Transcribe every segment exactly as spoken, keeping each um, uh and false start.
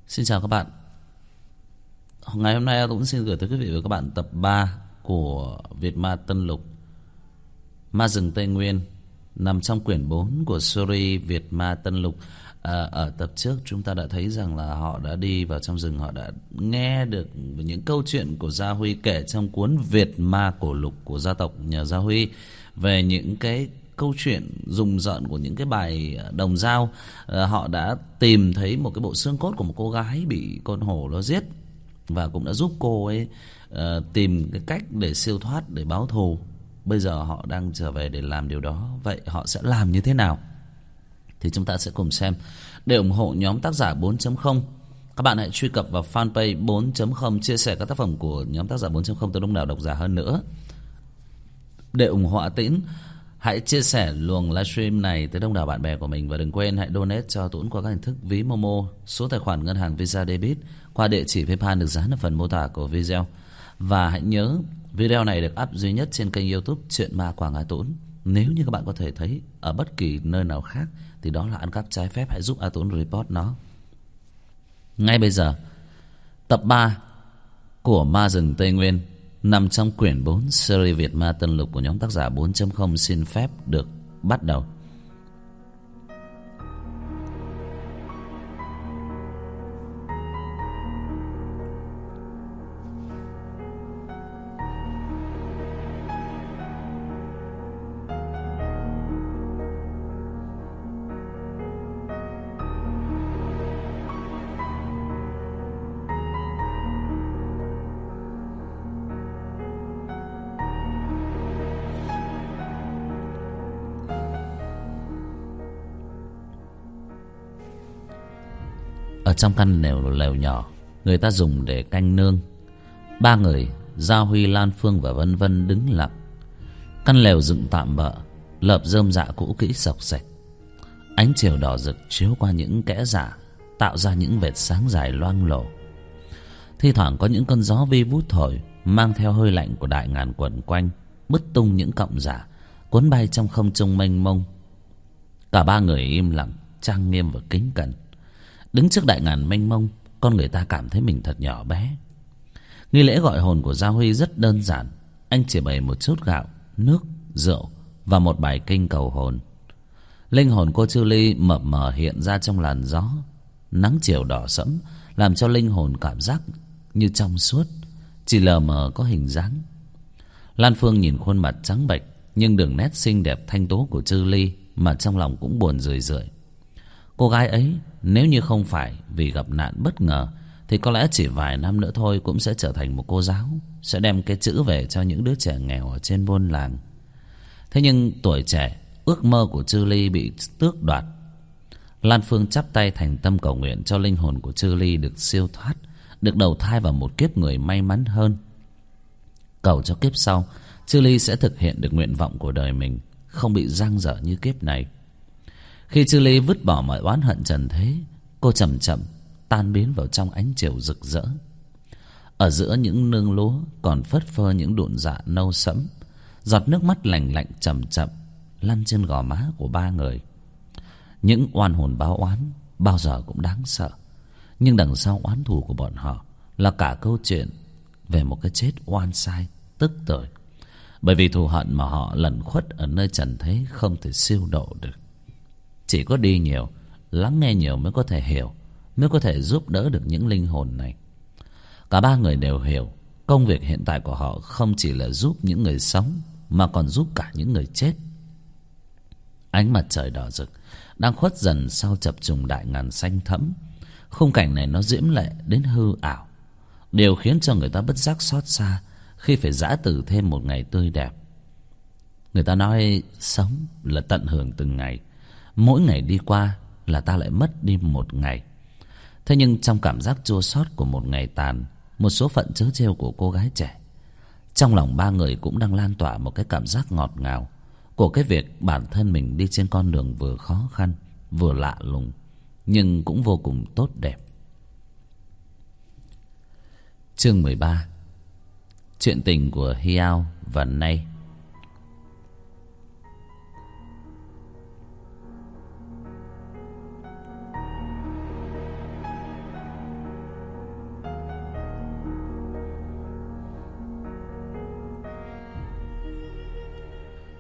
Xin chào các bạn. Ngày hôm nay tôi cũng xin gửi tới quý vị và các bạn tập ba của Việt Ma Tân Lục, Ma Rừng Tây Nguyên, nằm trong quyển bốn của series Việt Ma Tân Lục. À, ở tập trước chúng ta đã thấy rằng là họ đã đi vào trong rừng, họ đã nghe được những câu chuyện của Gia Huy kể trong cuốn Việt Ma Cổ Lục của gia tộc nhà Gia Huy, về những cái câu chuyện rùng rợn của những cái bài đồng dao. À, họ đã tìm thấy một cái bộ xương cốt của một cô gái bị con hổ nó giết, và cũng đã giúp cô ấy uh, tìm cái cách để siêu thoát, để báo thù. Bây giờ họ đang trở về để làm điều đó. Vậy họ sẽ làm như thế nào? Thì chúng ta sẽ cùng xem. Để ủng hộ nhóm tác giả bốn chấm không, các bạn hãy truy cập vào fanpage bốn chấm không, chia sẻ các tác phẩm của nhóm tác giả bốn chấm không tới đông đảo độc giả hơn nữa. Để ủng hộ Tĩnh, hãy chia sẻ luồng livestream này tới đông đảo bạn bè của mình. Và đừng quên hãy donate cho Tuấn qua các hình thức ví Momo, số tài khoản ngân hàng Visa Debit qua địa chỉ PayPal được dán ở phần mô tả của video. Và hãy nhớ video này được up duy nhất trên kênh YouTube Chuyện Ma Quảng A Tuấn. Nếu như các bạn có thể thấy ở bất kỳ nơi nào khác thì đó là ăn cắp trái phép. Hãy giúp A Tuấn report nó. Ngay bây giờ, tập ba của Ma Rừng Tây Nguyên nằm trong quyển bốn series Việt Ma Tân Lục của nhóm tác giả bốn chấm không xin phép được bắt đầu. Ở trong căn lều lều nhỏ người ta dùng để canh nương, ba người Gia Huy, Lan Phương và Vân Vân đứng lặng. Căn lều dựng tạm bợ, lợp rơm rạ cũ kỹ xộc xệch. Ánh chiều đỏ rực chiếu qua những kẽ rạ, tạo ra những vệt sáng dài loang lổ. Thi thoảng có những cơn gió vi vút thổi, mang theo hơi lạnh của đại ngàn quẩn quanh, bứt tung những cọng rạ, cuốn bay trong không trung mênh mông. Cả ba người im lặng, trang nghiêm và kính cẩn. Đứng trước đại ngàn mênh mông, con người ta cảm thấy mình thật nhỏ bé. Nghi lễ gọi hồn của Gia Huy rất đơn giản. Anh chỉ bày một chút gạo, nước, rượu và một bài kinh cầu hồn. Linh hồn cô Chư Ly mập mờ hiện ra trong làn gió. Nắng chiều đỏ sẫm làm cho linh hồn cảm giác như trong suốt, chỉ lờ mờ có hình dáng. Lan Phương nhìn khuôn mặt trắng bệch nhưng đường nét xinh đẹp thanh tố của Chư Ly mà trong lòng cũng buồn rười rượi. Cô gái ấy nếu như không phải vì gặp nạn bất ngờ thì có lẽ chỉ vài năm nữa thôi cũng sẽ trở thành một cô giáo, sẽ đem cái chữ về cho những đứa trẻ nghèo ở trên buôn làng. Thế nhưng tuổi trẻ, ước mơ của Chư Ly bị tước đoạt. Lan Phương chắp tay thành tâm cầu nguyện cho linh hồn của Chư Ly được siêu thoát, được đầu thai vào một kiếp người may mắn hơn. Cầu cho kiếp sau Chư Ly sẽ thực hiện được nguyện vọng của đời mình, không bị dang dở như kiếp này. Khi Chư Ly vứt bỏ mọi oán hận trần thế, cô chậm chậm tan biến vào trong ánh chiều rực rỡ. Ở giữa những nương lúa còn phất phơ những đụn dạ nâu sẫm, giọt nước mắt lành lạnh chậm chậm lăn trên gò má của ba người. Những oan hồn báo oán bao giờ cũng đáng sợ, nhưng đằng sau oán thù của bọn họ là cả câu chuyện về một cái chết oan sai tức tưởi, bởi vì thù hận mà họ lẩn khuất ở nơi trần thế không thể siêu độ được. Chỉ có đi nhiều, lắng nghe nhiều mới có thể hiểu, mới có thể giúp đỡ được những linh hồn này. Cả ba người đều hiểu công việc hiện tại của họ không chỉ là giúp những người sống mà còn giúp cả những người chết. Ánh mặt trời đỏ rực đang khuất dần sau chập trùng đại ngàn xanh thẫm. Khung cảnh này nó diễm lệ đến hư ảo, điều khiến cho người ta bất giác xót xa khi phải giã từ thêm một ngày tươi đẹp. Người ta nói sống là tận hưởng từng ngày, mỗi ngày đi qua là ta lại mất đi một ngày. Thế nhưng trong cảm giác chua xót của một ngày tàn, một số phận trớ trêu của cô gái trẻ, trong lòng ba người cũng đang lan tỏa một cái cảm giác ngọt ngào của cái việc bản thân mình đi trên con đường vừa khó khăn vừa lạ lùng nhưng cũng vô cùng tốt đẹp. Chương mười ba. Chuyện tình của Hiao và Nay.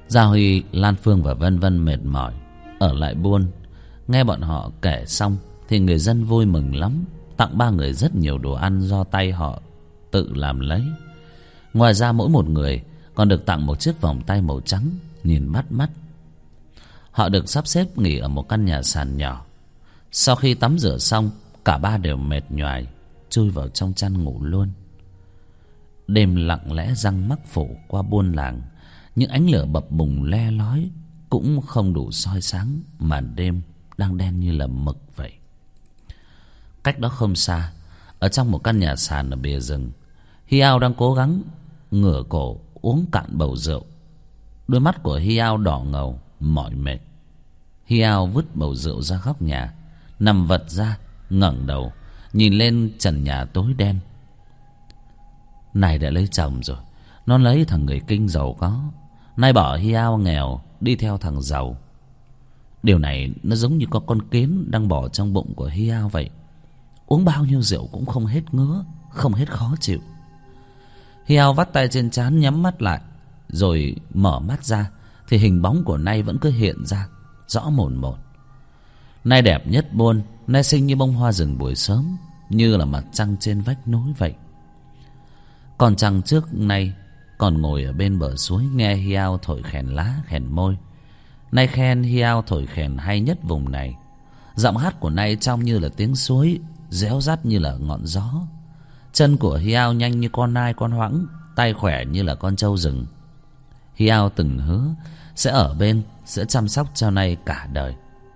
Gia Huy, Lan Phương và Vân Vân mệt mỏi ở lại buôn. Nghe bọn họ kể xong thì người dân vui mừng lắm, tặng ba người rất nhiều đồ ăn do tay họ tự làm lấy. Ngoài ra mỗi một người còn được tặng một chiếc vòng tay màu trắng nhìn bắt mắt. Họ được sắp xếp nghỉ ở một căn nhà sàn nhỏ. Sau khi tắm rửa xong, cả ba đều mệt nhoài chui vào trong chăn ngủ luôn. Đêm lặng lẽ răng mắc phủ qua buôn làng. Những ánh lửa bập bùng le lói cũng không đủ soi sáng màn đêm đang đen như là mực vậy. Cách đó không xa, ở trong một căn nhà sàn ở bìa rừng, Hiao đang cố gắng ngửa cổ uống cạn bầu rượu. Đôi mắt của Hiao đỏ ngầu, mỏi mệt. Hiao vứt bầu rượu ra góc nhà, nằm vật ra, ngẩng đầu nhìn lên trần nhà tối đen. Này đã lấy chồng rồi, nó lấy thằng người kinh giàu có, nay bỏ Hiao nghèo đi theo thằng giàu. Điều này nó giống như có con kiến đang bỏ trong bụng của Hiao vậy. Uống bao nhiêu rượu cũng không hết ngứa, không hết khó chịu. Hiao vắt tay trên trán, nhắm mắt lại, rồi mở mắt ra thì hình bóng của Nay vẫn cứ hiện ra rõ mồn một. Nay đẹp nhất buôn, Nay xinh như bông hoa rừng buổi sớm, như là mặt trăng trên vách núi vậy. Còn trăng trước Nay còn ngồi ở bên bờ suối nghe Hiao thổi khèn lá khèn môi. Nay khen Hiao thổi khèn hay nhất vùng này. Giọng hát của Nay trong như là tiếng suối, réo rắt như là ngọn gió. Chân của Hiao nhanh như con nai con hoãng, tay khỏe như là con trâu rừng. Hiao từng hứa sẽ ở bên, sẽ chăm sóc cho Nay cả đời.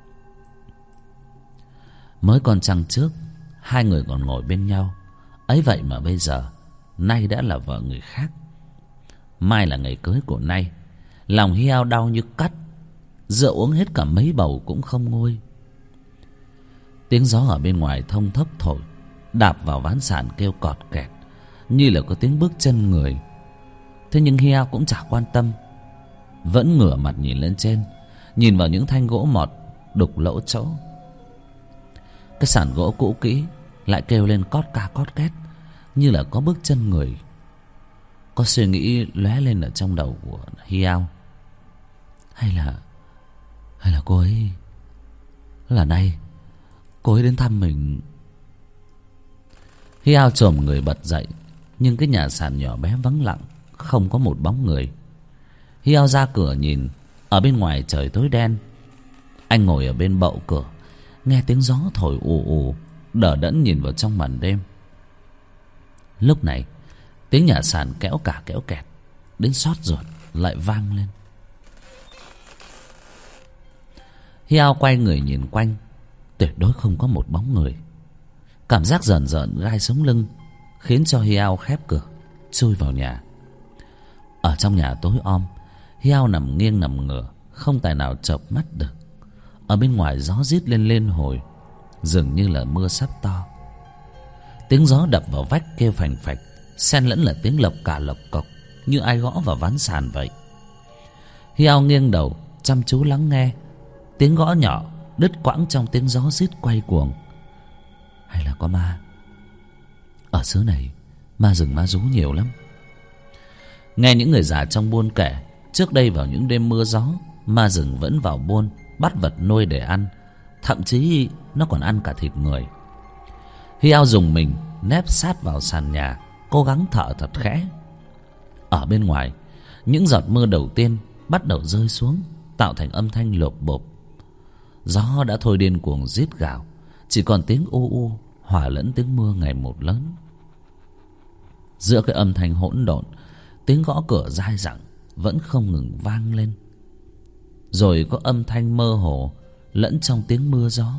Mới còn trăng trước, hai người còn ngồi bên nhau, ấy vậy mà bây giờ Nay đã là vợ người khác. Mai là ngày cưới của Nay. Lòng Hiao đau như cắt, rượu uống hết cả mấy bầu cũng không nguôi. Tiếng gió ở bên ngoài thông thốc thổi, đạp vào ván sàn kêu cọt kẹt, như là có tiếng bước chân người. Thế nhưng Hiao cũng chả quan tâm, vẫn ngửa mặt nhìn lên trên, nhìn vào những thanh gỗ mọt đục lỗ chỗ. Cái sàn gỗ cũ kỹ lại kêu lên cót ca cót két, như là có bước chân người. Có suy nghĩ lóe lên ở trong đầu của Hiao. Hay là Hay là cô ấy là Nay, cô ấy đến thăm mình. Hiao chồm người bật dậy, nhưng cái nhà sàn nhỏ bé vắng lặng, không có một bóng người. Hiao ra cửa nhìn, ở bên ngoài trời tối đen. Anh ngồi ở bên bậu cửa, nghe tiếng gió thổi ù ù, đờ đẫn nhìn vào trong màn đêm. Lúc này tiếng nhà sàn kéo cả kéo kẹt, đến xót ruột lại vang lên. Hiao quay người nhìn quanh, tuyệt đối không có một bóng người. Cảm giác rợn rợn gai sống lưng khiến cho Hiao khép cửa, chui vào nhà. Ở trong nhà tối om, Hiao nằm nghiêng nằm ngửa, không tài nào chợp mắt được. Ở bên ngoài gió rít lên lên hồi, dường như là mưa sắp to. Tiếng gió đập vào vách kêu phành phạch, xen lẫn là tiếng lộc cả lộc cộc, như ai gõ vào ván sàn vậy. Hiao nghiêng đầu chăm chú lắng nghe. Tiếng gõ nhỏ đứt quãng trong tiếng gió rít quay cuồng. Hay là có ma? Ở xứ này ma rừng ma rú nhiều lắm. Nghe những người già trong buôn kể, trước đây vào những đêm mưa gió, ma rừng vẫn vào buôn bắt vật nuôi để ăn, thậm chí nó còn ăn cả thịt người. Hiao dùng mình nép sát vào sàn nhà, cố gắng thở thật khẽ. Ở bên ngoài, những giọt mưa đầu tiên bắt đầu rơi xuống, tạo thành âm thanh lộp bộp. Gió đã thôi điên cuồng rít gào, chỉ còn tiếng u u hòa lẫn tiếng mưa ngày một lớn. Giữa cái âm thanh hỗn độn, tiếng gõ cửa dai dẳng vẫn không ngừng vang lên. Rồi có âm thanh mơ hồ lẫn trong tiếng mưa gió.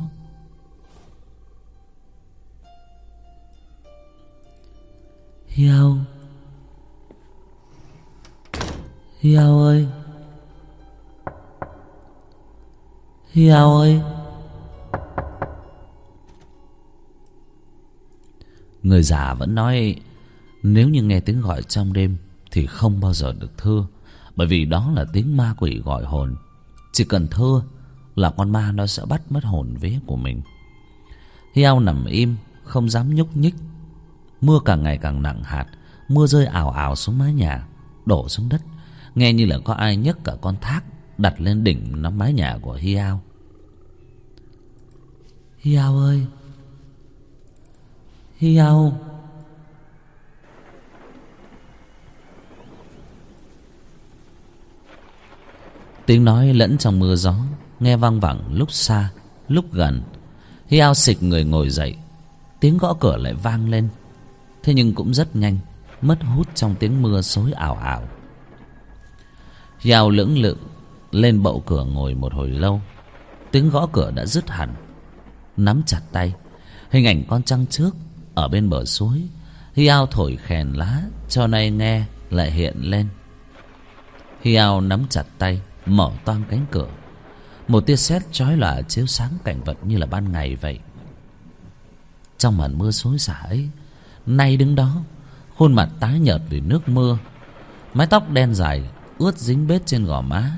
Hiao, Hiao ơi, Hiao ơi. Người già vẫn nói nếu như nghe tiếng gọi trong đêm thì không bao giờ được thưa, bởi vì đó là tiếng ma quỷ gọi hồn. Chỉ cần thưa là con ma nó sẽ bắt mất hồn vía của mình. Hiao nằm im không dám nhúc nhích. Mưa càng ngày càng nặng hạt, mưa rơi ào ào xuống mái nhà, đổ xuống đất. nghe như là có ai nhấc cả con thác đặt lên đỉnh nắm mái nhà của Hiao. Hiao ơi, Hiao. Tiếng nói lẫn trong mưa gió, nghe văng vẳng lúc xa lúc gần. Hiao xịch người ngồi dậy. Tiếng gõ cửa lại vang lên, thế nhưng cũng rất nhanh mất hút trong tiếng mưa xối ảo ảo. Hiao lưỡng lự lên bậu cửa ngồi một hồi lâu. Tiếng gõ cửa đã dứt hẳn. Nắm chặt tay, hình ảnh con trăng trước ở bên bờ suối, Hiao thổi khèn lá cho nay nghe lại hiện lên. Hiao nắm chặt tay, mở toang cánh cửa. Một tia sét chói lòa chiếu sáng cảnh vật như là ban ngày vậy. Trong màn mưa xối xả ấy, Nay đứng đó, khuôn mặt tái nhợt vì nước mưa, mái tóc đen dài ướt dính bết trên gò má.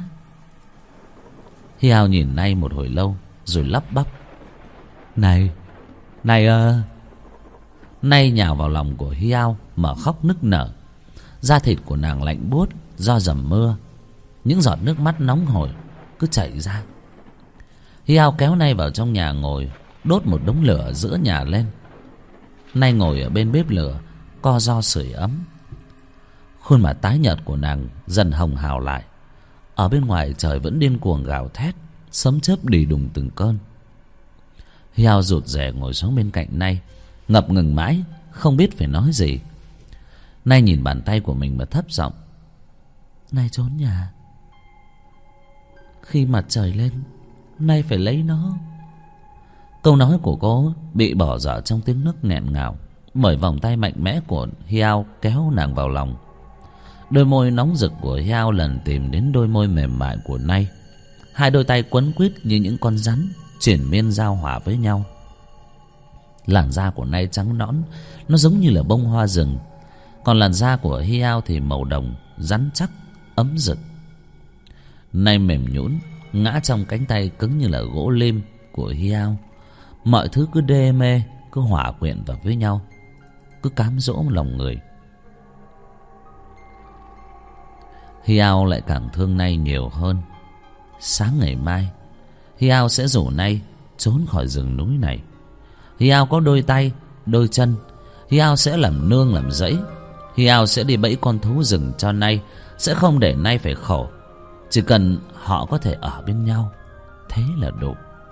Hiao nhìn Nay một hồi lâu rồi lắp bắp: Này, này ơ à. Nay nhào vào lòng của Hiao mà khóc nức nở. Da thịt của nàng lạnh buốt do dầm mưa, những giọt nước mắt nóng hổi cứ chảy ra. Hiao kéo Nay vào trong nhà ngồi, đốt một đống lửa giữa nhà lên. Nay ngồi ở bên bếp lửa, co ro sưởi ấm. Khuôn mặt tái nhợt của nàng dần hồng hào lại. Ở bên ngoài trời vẫn điên cuồng gào thét, sấm chớp đì đùng từng cơn. Hiao rụt rè ngồi xuống bên cạnh Nay, ngập ngừng mãi không biết phải nói gì. Nay nhìn bàn tay của mình mà thấp giọng: Nay trốn nhà, khi mặt trời lên Nay phải lấy nó. Câu nói của cô bị bỏ dở trong tiếng nấc nghẹn ngào bởi vòng tay mạnh mẽ của Hiao kéo nàng vào lòng. Đôi môi nóng rực của Hiao lần tìm đến đôi môi mềm mại của Nay. Hai đôi tay quấn quýt như những con rắn triển miên giao hòa với nhau. Làn da của Nay trắng nõn, nó giống như là bông hoa rừng. Còn làn da của Hiao thì màu đồng, rắn chắc, ấm rực. Nay mềm nhũn ngã trong cánh tay cứng như là gỗ lim của Hiao. Mọi thứ cứ đê mê, cứ hòa quyện vào với nhau, cứ cám dỗ lòng người. Hiao lại càng thương Nay nhiều hơn. Sáng ngày mai, Hiao sẽ rủ Nay trốn khỏi rừng núi này. Hiao có đôi tay, đôi chân. Hiao sẽ làm nương làm rẫy. Hiao sẽ đi bẫy con thú rừng cho Nay, sẽ không để Nay phải khổ. Chỉ cần họ có thể ở bên nhau, thế là đủ.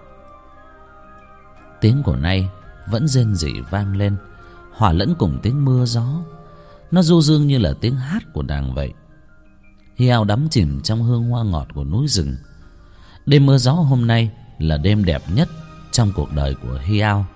Tiếng của Nay vẫn rên rỉ vang lên, hòa lẫn cùng tiếng mưa gió. Nó du dương như là tiếng hát của nàng vậy. Hiao đắm chìm trong hương hoa ngọt của núi rừng. Đêm mưa gió hôm nay là đêm đẹp nhất trong cuộc đời của Hiao.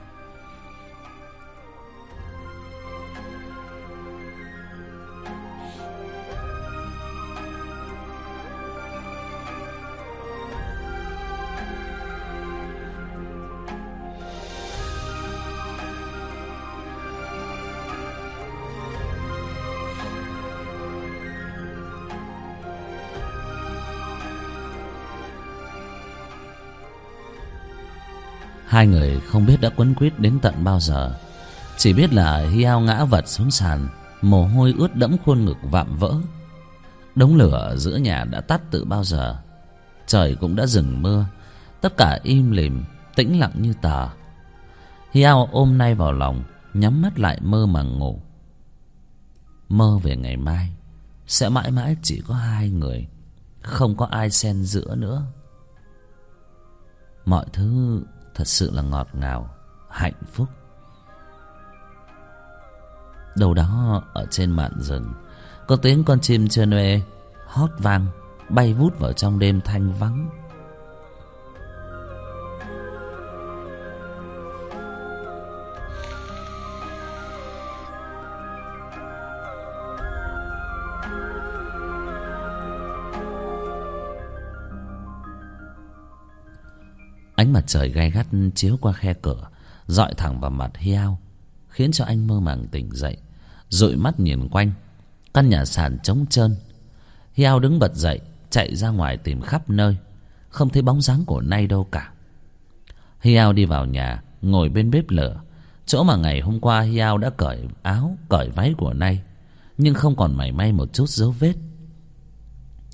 Hai người không biết đã quấn quýt đến tận bao giờ. Chỉ biết là Hiao ngã vật xuống sàn, mồ hôi ướt đẫm khuôn ngực vạm vỡ. Đống lửa giữa nhà đã tắt từ bao giờ. Trời cũng đã dừng mưa. Tất cả im lìm, tĩnh lặng như tờ. Hiao ôm Nay vào lòng, nhắm mắt lại mơ màng ngủ. Mơ về ngày mai sẽ mãi mãi chỉ có hai người, không có ai xen giữa nữa. Mọi thứ thật sự là ngọt ngào, hạnh phúc. Đâu đó ở trên mạn rừng, có tiếng con chim chơ nê hót vang, bay vút vào trong đêm thanh vắng. Ánh mặt trời gay gắt chiếu qua khe cửa, dọi thẳng vào mặt Hiao, khiến cho anh mơ màng tỉnh dậy, dụi mắt nhìn quanh. Căn nhà sàn trống trơn. Hiao đứng bật dậy, chạy ra ngoài tìm khắp nơi, không thấy bóng dáng của Nay đâu cả. Hiao đi vào nhà, ngồi bên bếp lửa, chỗ mà ngày hôm qua Hiao đã cởi áo, cởi váy của Nay, nhưng không còn mảy may một chút dấu vết.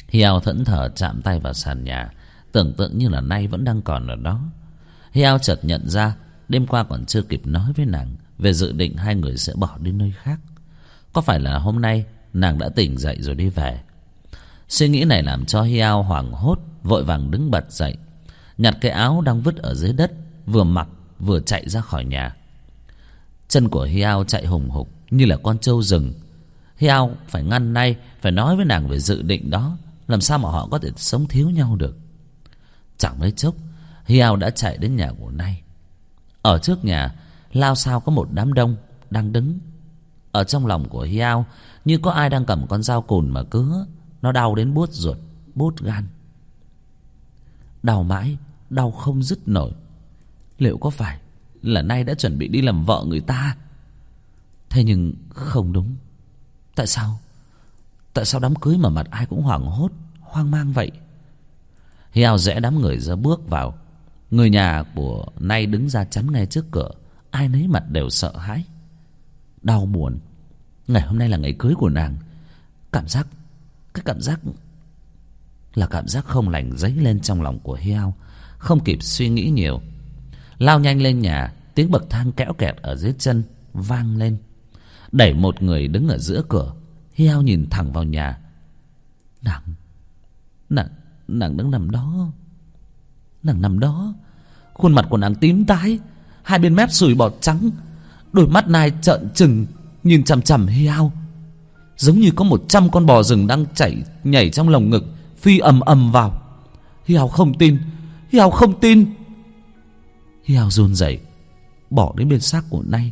Hiao thẫn thờ chạm tay vào sàn nhà, tưởng tượng như là nay vẫn đang còn ở đó. Hiao chợt nhận ra đêm qua còn chưa kịp nói với nàng về dự định hai người sẽ bỏ đi nơi khác. Có phải là hôm nay nàng đã tỉnh dậy rồi đi về? Suy nghĩ này làm cho Hiao hoảng hốt, vội vàng đứng bật dậy, nhặt cái áo đang vứt ở dưới đất, vừa mặc vừa chạy ra khỏi nhà. Chân của Hiao chạy hùng hục như là con trâu rừng. Hiao phải ngăn nay, phải nói với nàng về dự định đó. Làm sao mà họ có thể sống thiếu nhau được? Chẳng mấy chốc Hiao đã chạy đến nhà của Nay. Ở trước nhà lao sao có một đám đông đang đứng. Ở trong lòng của Hiao như có ai đang cầm con dao cùn mà cứa. Nó đau đến buốt ruột, buốt gan. Đau mãi, đau không dứt nổi. Liệu có phải là Nay đã chuẩn bị đi làm vợ người ta? Thế nhưng không đúng. Tại sao Tại sao đám cưới mà mặt ai cũng hoảng hốt, hoang mang vậy? Hiao rẽ đám người ra bước vào. Người nhà của Nay đứng ra chắn ngay trước cửa. Ai nấy mặt đều sợ hãi, đau buồn. Ngày hôm nay là ngày cưới của nàng. Cảm giác Cái cảm giác là cảm giác không lành dấy lên trong lòng của Hiao. Không kịp suy nghĩ nhiều, lao nhanh lên nhà. Tiếng bậc thang kẽo kẹt ở dưới chân vang lên. Đẩy một người đứng ở giữa cửa. Hiao nhìn thẳng vào nhà. Nàng Nàng Nàng đang nằm đó. Nàng nằm đó. Khuôn mặt của nàng tím tái, hai bên mép sùi bọt trắng. Đôi mắt Nai trợn trừng nhìn chằm chằm Hiao, giống như có một trăm con bò rừng đang chảy nhảy trong lồng ngực, phi ầm ầm vào. Hiao không tin. Hiao không tin. Hiao run rẩy bỏ đến bên xác của Nay.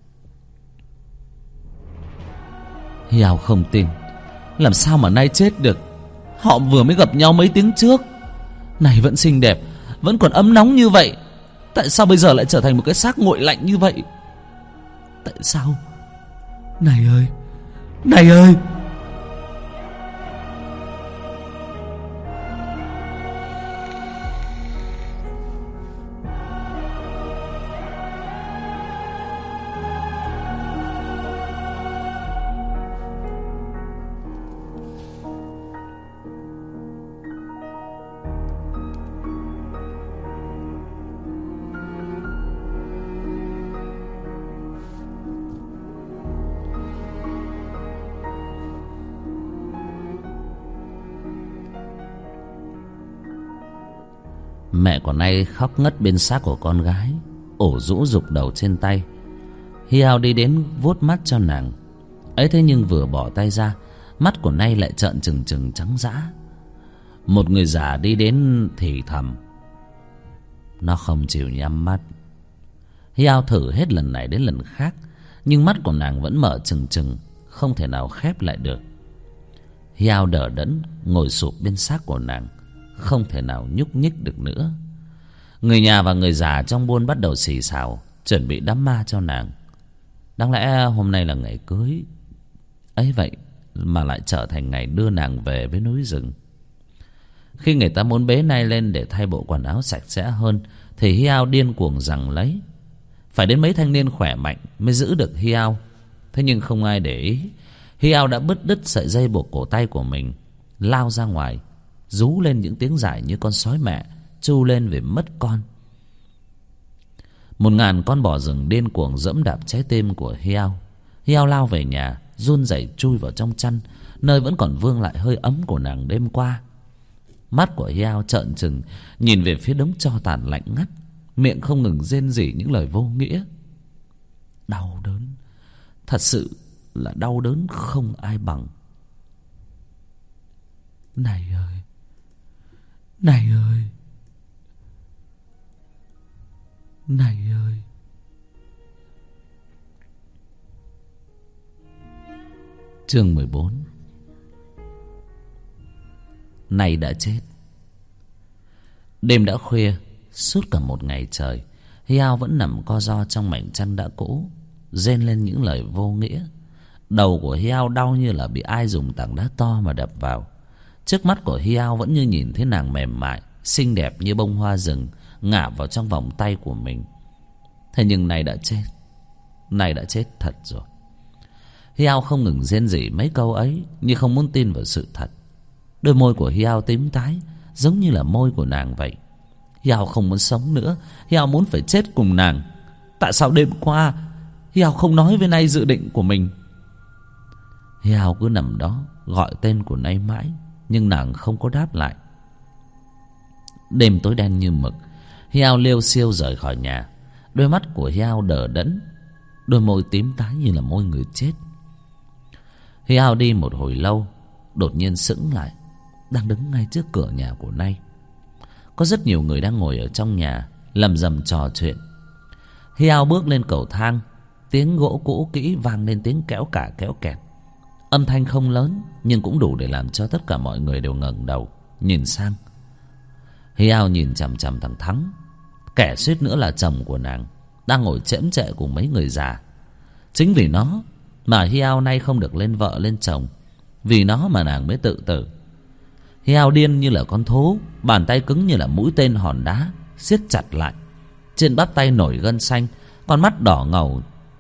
Hiao không tin. Làm sao mà Nay chết được? Họ vừa mới gặp nhau mấy tiếng trước. Nay vẫn xinh đẹp, vẫn còn ấm nóng như vậy. Tại sao bây giờ lại trở thành một cái xác nguội lạnh như vậy? Tại sao? Này ơi, Này ơi! Mẹ của Nay khóc ngất bên xác của con gái, ổ rũ rục đầu trên tay. Hiao đi đến vuốt mắt cho nàng. Ấy thế nhưng vừa bỏ tay ra, mắt của Nay lại trợn trừng trừng trắng dã. Một người già đi đến thì thầm. Nó không chịu nhắm mắt. Hiao thử hết lần này đến lần khác, nhưng mắt của nàng vẫn mở trừng trừng, không thể nào khép lại được. Hiao đờ đẫn ngồi sụp bên xác của nàng, không thể nào nhúc nhích được nữa. Người nhà và người già trong buôn bắt đầu xì xào, chuẩn bị đám ma cho nàng. Đáng lẽ hôm nay là ngày cưới, ấy vậy mà lại trở thành ngày đưa nàng về với núi rừng. Khi người ta muốn bế Nay lên để thay bộ quần áo sạch sẽ hơn, thì Hiao điên cuồng giằng lấy. Phải đến mấy thanh niên khỏe mạnh mới giữ được Hiao. Thế nhưng không ai để ý. Hiao đã bứt đứt sợi dây buộc cổ tay của mình, lao ra ngoài, rú lên những tiếng dại như con sói mẹ tru lên vì mất con. Một ngàn con bò rừng điên cuồng giẫm đạp trái tim của Hiao. Hiao lao về nhà, run rẩy chui vào trong chăn, nơi vẫn còn vương lại hơi ấm của nàng đêm qua. Mắt của Hiao trợn trừng nhìn về phía đống tro tàn lạnh ngắt, miệng không ngừng rên rỉ những lời vô nghĩa. Đau đớn, thật sự là đau đớn không ai bằng. Này ơi, Này ơi, Này ơi. Chương mười bốn. Này đã chết. Đêm đã khuya, suốt cả một ngày trời, Hiao vẫn nằm co ro trong mảnh chăn đã cũ, rên lên những lời vô nghĩa. Đầu của Hiao đau như là bị ai dùng tảng đá to mà đập vào. Trước mắt của Hiao vẫn như nhìn thấy nàng mềm mại, xinh đẹp như bông hoa rừng ngả vào trong vòng tay của mình. Thế nhưng Này đã chết. Này đã chết thật rồi. Hiao không ngừng rên rỉ mấy câu ấy, như không muốn tin vào sự thật. Đôi môi của Hiao tím tái, giống như là môi của nàng vậy. Hiao không muốn sống nữa. Hiao muốn phải chết cùng nàng. Tại sao đêm qua Hiao không nói với Nay dự định của mình? Hiao cứ nằm đó gọi tên của Nay mãi, nhưng nàng không có đáp lại. Đêm tối đen như mực. Hiao liêu xiêu rời khỏi nhà. Đôi mắt của Hiao đờ đẫn, đôi môi tím tái như là môi người chết. Hiao đi một hồi lâu, đột nhiên sững lại, đang đứng ngay trước cửa nhà của Nay. Có rất nhiều người đang ngồi ở trong nhà lầm rầm trò chuyện. Hiao bước lên cầu thang. Tiếng gỗ cũ kỹ vang lên tiếng kéo cả kéo kẹt. Âm thanh không lớn, nhưng cũng đủ để làm cho tất cả mọi người đều ngẩng đầu nhìn sang. Hiao nhìn chằm chằm thằng Thắng, kẻ suýt nữa là chồng của nàng, đang ngồi chễm chệ cùng mấy người già. Chính vì nó mà Hiao nay không được lên vợ lên chồng. Vì nó mà nàng mới tự tử. Hiao điên như là con thú, bàn tay cứng như là mũi tên hòn đá, siết chặt lại. Trên bắp tay nổi gân xanh, con mắt đỏ ngầu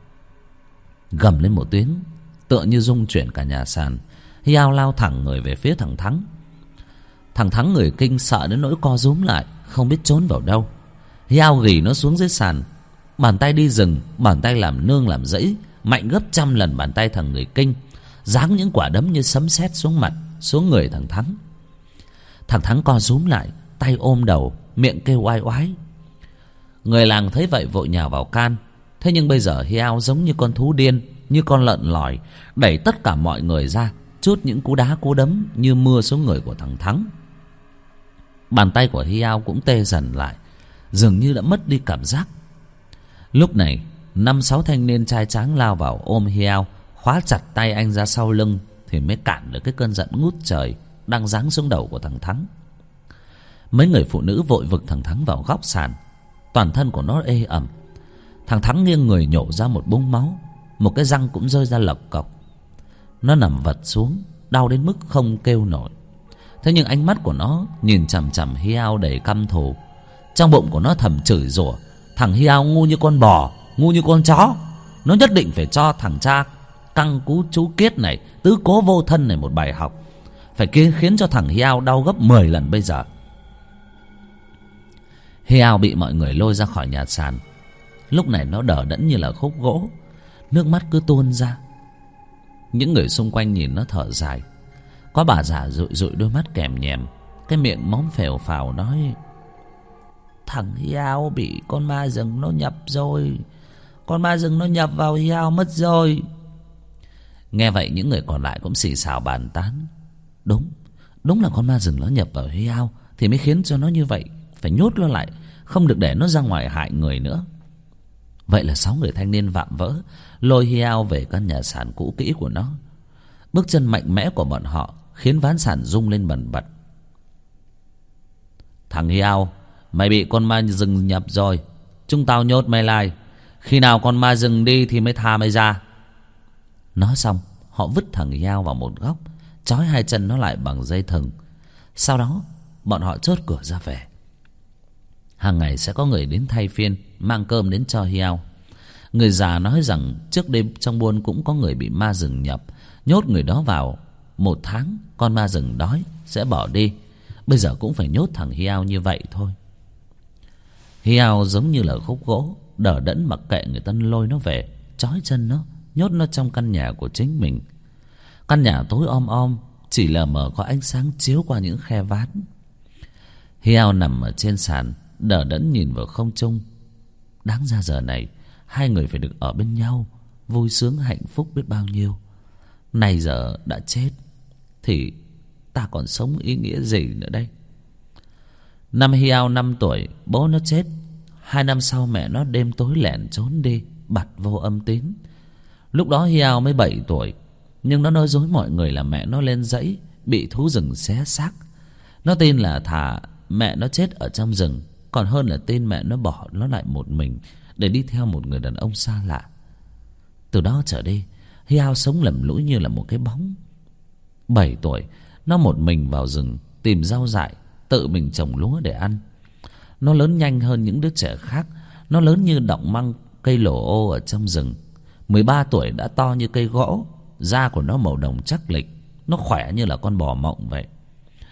gầm lên một tiếng, tựa như rung chuyển cả nhà sàn. Hiao lao thẳng người về phía thằng Thắng. Thằng Thắng người kinh sợ đến nỗi co rúm lại, không biết trốn vào đâu. Hiao ghì nó xuống dưới sàn, bàn tay đi rừng, bàn tay làm nương làm rẫy, mạnh gấp trăm lần bàn tay thằng người kinh, giáng những quả đấm như sấm sét xuống mặt, xuống người thằng Thắng. Thằng Thắng co rúm lại, tay ôm đầu, miệng kêu oai oái. Người làng thấy vậy vội nhào vào can. Thế nhưng bây giờ Hiao giống như con thú điên, như con lợn lòi, đẩy tất cả mọi người ra, trút những cú đá cú đấm như mưa xuống người của thằng Thắng. Bàn tay của Hiao cũng tê dần lại, dường như đã mất đi cảm giác. Lúc này năm sáu thanh niên trai tráng lao vào ôm Hiao, khóa chặt tay anh ra sau lưng, thì mới cản được cái cơn giận ngút trời đang giáng xuống đầu của thằng Thắng. Mấy người phụ nữ vội vực thằng Thắng vào góc sàn. Toàn thân của nó ê ẩm. Thằng Thắng nghiêng người nhổ ra một búng máu, một cái răng cũng rơi ra lộc cộc. Nó nằm vật xuống, đau đến mức không kêu nổi. Thế nhưng ánh mắt của nó nhìn chằm chằm Hiao đầy căm thù. Trong bụng của nó thầm chửi rủa, thằng Hiao ngu như con bò, ngu như con chó. Nó nhất định phải cho thằng cha căng cú chú Kiết này, tứ cố vô thân này một bài học. Phải khiến cho thằng Hiao đau gấp mười lần bây giờ. Hiao bị mọi người lôi ra khỏi nhà sàn. Lúc này nó đờ đẫn như là khúc gỗ, nước mắt cứ tuôn ra. Những người xung quanh nhìn nó thở dài. Có bà già dụi dụi đôi mắt kèm nhèm, cái miệng móm phèo phào nói: Thằng Hiao bị con ma rừng nó nhập rồi. Con ma rừng nó nhập vào Hiao mất rồi. Nghe vậy những người còn lại cũng xì xào bàn tán. Đúng, đúng là con ma rừng nó nhập vào Hiao thì mới khiến cho nó như vậy. Phải nhốt nó lại, không được để nó ra ngoài hại người nữa. Vậy là sáu người thanh niên vạm vỡ lôi Hiao về căn nhà sàn cũ kỹ của nó. Bước chân mạnh mẽ của bọn họ khiến ván sàn rung lên bần bật. Thằng Hiao, mày bị con ma rừng nhập rồi. Chúng tao nhốt mày lại. Khi nào con ma rừng đi thì mới tha mày ra. Nói xong họ vứt thằng Hiao vào một góc, trói hai chân nó lại bằng dây thừng. Sau đó bọn họ chốt cửa ra về. Hàng ngày sẽ có người đến thay phiên mang cơm đến cho Hiao. Người già nói rằng trước đêm trong buôn cũng có người bị ma rừng nhập, nhốt người đó vào. Một tháng con ma rừng đói sẽ bỏ đi. Bây giờ cũng phải nhốt thằng Hiao như vậy thôi. Hiao giống như là khúc gỗ, đờ đẫn mặc kệ người ta lôi nó về, trói chân nó, nhốt nó trong căn nhà của chính mình. Căn nhà tối om om, chỉ lờ mờ có ánh sáng chiếu qua những khe ván. Hiao nằm ở trên sàn, đờ đẫn nhìn vào không trung. Đáng ra giờ này hai người phải được ở bên nhau, vui sướng hạnh phúc biết bao nhiêu. Này giờ đã chết thì ta còn sống ý nghĩa gì nữa đây? Năm Hiao năm tuổi, bố nó chết. Hai năm sau mẹ nó đêm tối lẻn trốn đi, bặt vô âm tín. Lúc đó Hiao mới bảy tuổi, nhưng nó nói dối mọi người là mẹ nó lên dãy bị thú rừng xé xác. Nó tin là thà mẹ nó chết ở trong rừng còn hơn là tin mẹ nó bỏ nó lại một mình để đi theo một người đàn ông xa lạ. Từ đó trở đi, Hiao sống lầm lũi như là một cái bóng. Bảy tuổi, nó một mình vào rừng tìm rau dại, tự mình trồng lúa để ăn. Nó lớn nhanh hơn những đứa trẻ khác. Nó lớn như đọng măng cây lổ ô ở trong rừng. Mười ba tuổi đã to như cây gỗ. Da của nó màu đồng chắc lịch. Nó khỏe như là con bò mộng vậy.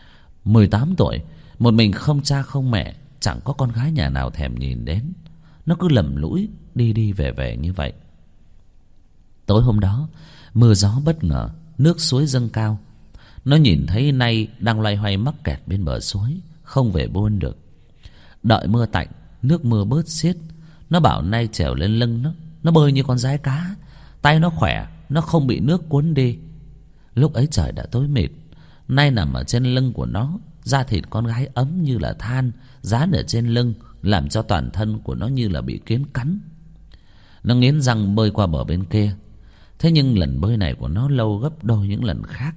Mười tám tuổi, một mình không cha không mẹ, chẳng có con gái nhà nào thèm nhìn đến. Nó cứ lầm lũi đi đi về về như vậy. Tối hôm đó mưa gió bất ngờ, nước suối dâng cao. Nó nhìn thấy Nay đang loay hoay mắc kẹt bên bờ suối, không về buôn được. Đợi mưa tạnh, nước mưa bớt xiết, nó bảo Nay trèo lên lưng nó. Nó bơi như con dái cá, tay nó khỏe, nó không bị nước cuốn đi. Lúc ấy trời đã tối mịt. Nay nằm ở trên lưng của nó, da thịt con gái ấm như là than dán ở trên lưng, làm cho toàn thân của nó như là bị kiến cắn. Nó nghiến răng bơi qua bờ bên kia. Thế nhưng lần bơi này của nó lâu gấp đôi những lần khác.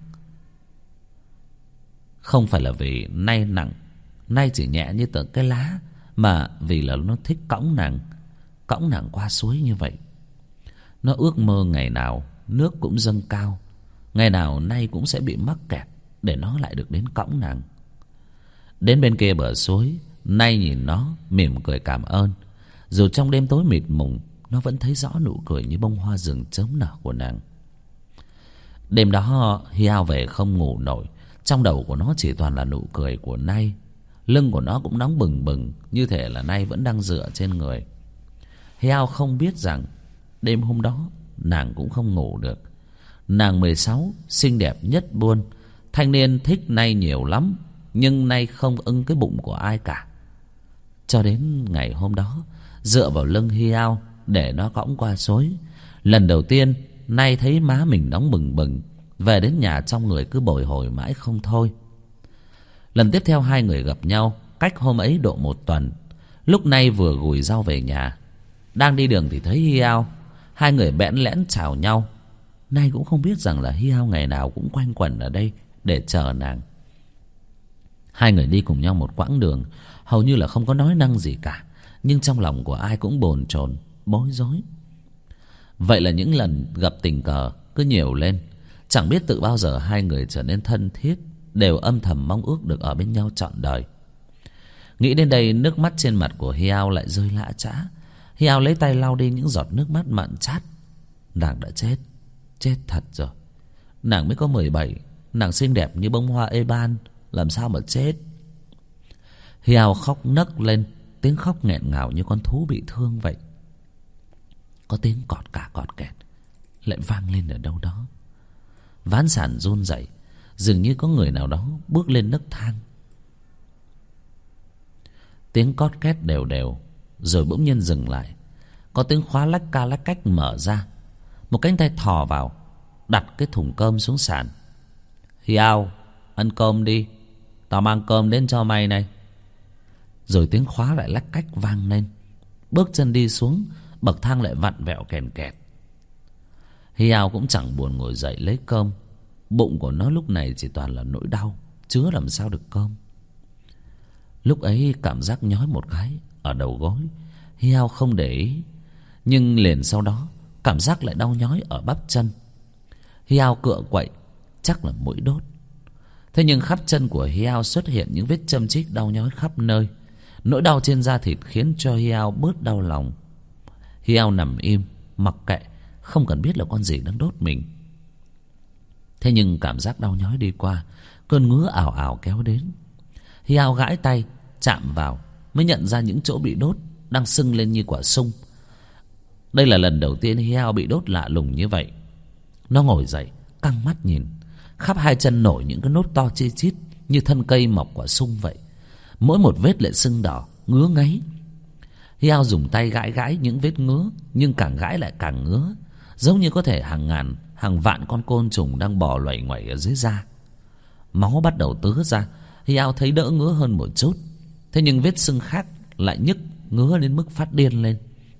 Không phải là vì Nay nặng, Nay chỉ nhẹ như tờ cái lá, mà vì là nó thích cõng nàng, cõng nàng qua suối như vậy. Nó ước mơ ngày nào nước cũng dâng cao, ngày nào Nay cũng sẽ bị mắc kẹt, để nó lại được đến cõng nàng. Đến bên kia bờ suối, Nay nhìn nó mỉm cười cảm ơn. Dù trong đêm tối mịt mùng, nó vẫn thấy rõ nụ cười như bông hoa rừng chớm nở của nàng. Đêm đó Hiao về không ngủ nổi. Trong đầu của nó chỉ toàn là nụ cười của Nay. Lưng của nó cũng nóng bừng bừng, như thể là Nay vẫn đang dựa trên người. Hiao không biết rằng đêm hôm đó nàng cũng không ngủ được. Nàng mười sáu, xinh đẹp nhất buôn. Thanh niên thích Nay nhiều lắm, nhưng Nay không ưng cái bụng của ai cả. Cho đến ngày hôm đó, dựa vào lưng Hiao để nó cõng qua suối, lần đầu tiên Nay thấy má mình nóng bừng bừng. Về đến nhà trong người cứ bồi hồi mãi không thôi. Lần tiếp theo hai người gặp nhau cách hôm ấy độ một tuần. Lúc Nay vừa gùi rau về nhà, đang đi đường thì thấy Hiao. Hai người bẽn lẽn chào nhau. Nay cũng không biết rằng là Hiao ngày nào cũng quanh quẩn ở đây để chờ nàng. Hai người đi cùng nhau một quãng đường, hầu như là không có nói năng gì cả, nhưng trong lòng của ai cũng bồn chồn bối rối. Vậy là những lần gặp tình cờ cứ nhiều lên. Chẳng biết từ bao giờ hai người trở nên thân thiết, đều âm thầm mong ước được ở bên nhau trọn đời. Nghĩ đến đây, nước mắt trên mặt của Hiao lại rơi lã chã. Hiao lấy tay lau đi những giọt nước mắt mặn chát. Nàng đã chết, chết thật rồi. Nàng mới có mười bảy, nàng xinh đẹp như bông hoa eban, làm sao mà chết. Hiao khóc nấc lên, tiếng khóc nghẹn ngào như con thú bị thương vậy. Có tiếng cọt cả cọt kẹt lại vang lên ở đâu đó. Ván sàn run rẩy, dường như có người nào đó bước lên nấc thang. Tiếng cót két đều đều, rồi bỗng nhiên dừng lại. Có tiếng khóa lách ca lách cách mở ra. Một cánh tay thò vào, đặt cái thùng cơm xuống sàn. Hiao, ăn cơm đi, tao mang cơm đến cho mày này. Rồi tiếng khóa lại lách cách vang lên. Bước chân đi xuống, bậc thang lại vặn vẹo kèn kẹt. Hiao cũng chẳng buồn ngồi dậy lấy cơm. Bụng của nó lúc này chỉ toàn là nỗi đau, chứa làm sao được cơm. Lúc ấy cảm giác nhói một cái ở đầu gối. Hiao không để ý, nhưng liền sau đó cảm giác lại đau nhói ở bắp chân. Hiao cựa quậy, chắc là mũi đốt. Thế nhưng khắp chân của Hiao xuất hiện những vết châm chích đau nhói khắp nơi. Nỗi đau trên da thịt khiến cho Hiao bớt đau lòng. Hiao nằm im mặc kệ, không cần biết là con gì đang đốt mình. Thế nhưng cảm giác đau nhói đi qua, cơn ngứa ảo ảo kéo đến. Hiao gãi tay chạm vào, mới nhận ra những chỗ bị đốt đang sưng lên như quả sung. Đây là lần đầu tiên Hiao bị đốt lạ lùng như vậy. Nó ngồi dậy, căng mắt nhìn. Khắp hai chân nổi những cái nốt to chi chít, như thân cây mọc quả sung vậy. Mỗi một vết lại sưng đỏ, ngứa ngáy. Hiao dùng tay gãi gãi những vết ngứa, nhưng càng gãi lại càng ngứa, giống như có thể hàng ngàn, hàng vạn con côn trùng đang bò loảy ngoảy ở dưới da. Máu bắt đầu tứa ra. Hiao thấy đỡ ngứa hơn một chút. Thế nhưng vết sưng khác lại nhức ngứa đến mức phát điên lên.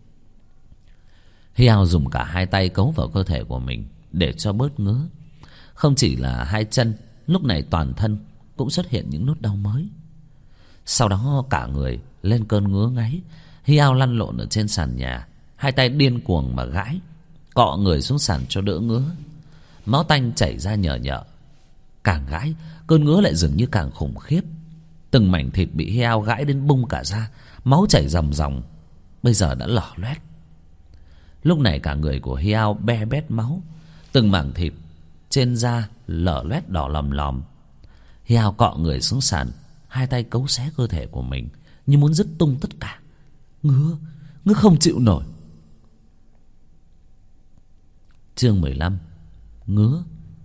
Hiao dùng cả hai tay cấu vào cơ thể của mình để cho bớt ngứa. Không chỉ là hai chân, lúc này toàn thân cũng xuất hiện những nốt đau mới. Sau đó cả người lên cơn ngứa ngáy. Hiao lăn lộn ở trên sàn nhà, hai tay điên cuồng mà gãi, cọ người xuống sàn cho đỡ ngứa. Máu tanh chảy ra nhờ nhợ. Càng gãi, cơn ngứa lại dường như càng khủng khiếp. Từng mảnh thịt bị Hiao gãi đến bung cả ra, máu chảy ròng ròng, bây giờ đã lở loét. Lúc này cả người của Hiao be bét máu, từng mảng thịt trên da lở loét đỏ lòm lòm. Hi Hao cọ người xuống sàn, hai tay cấu xé cơ thể của mình như muốn dứt tung tất cả. Ngứa, ngứa không chịu nổi. Chương mười lăm. Ngứa.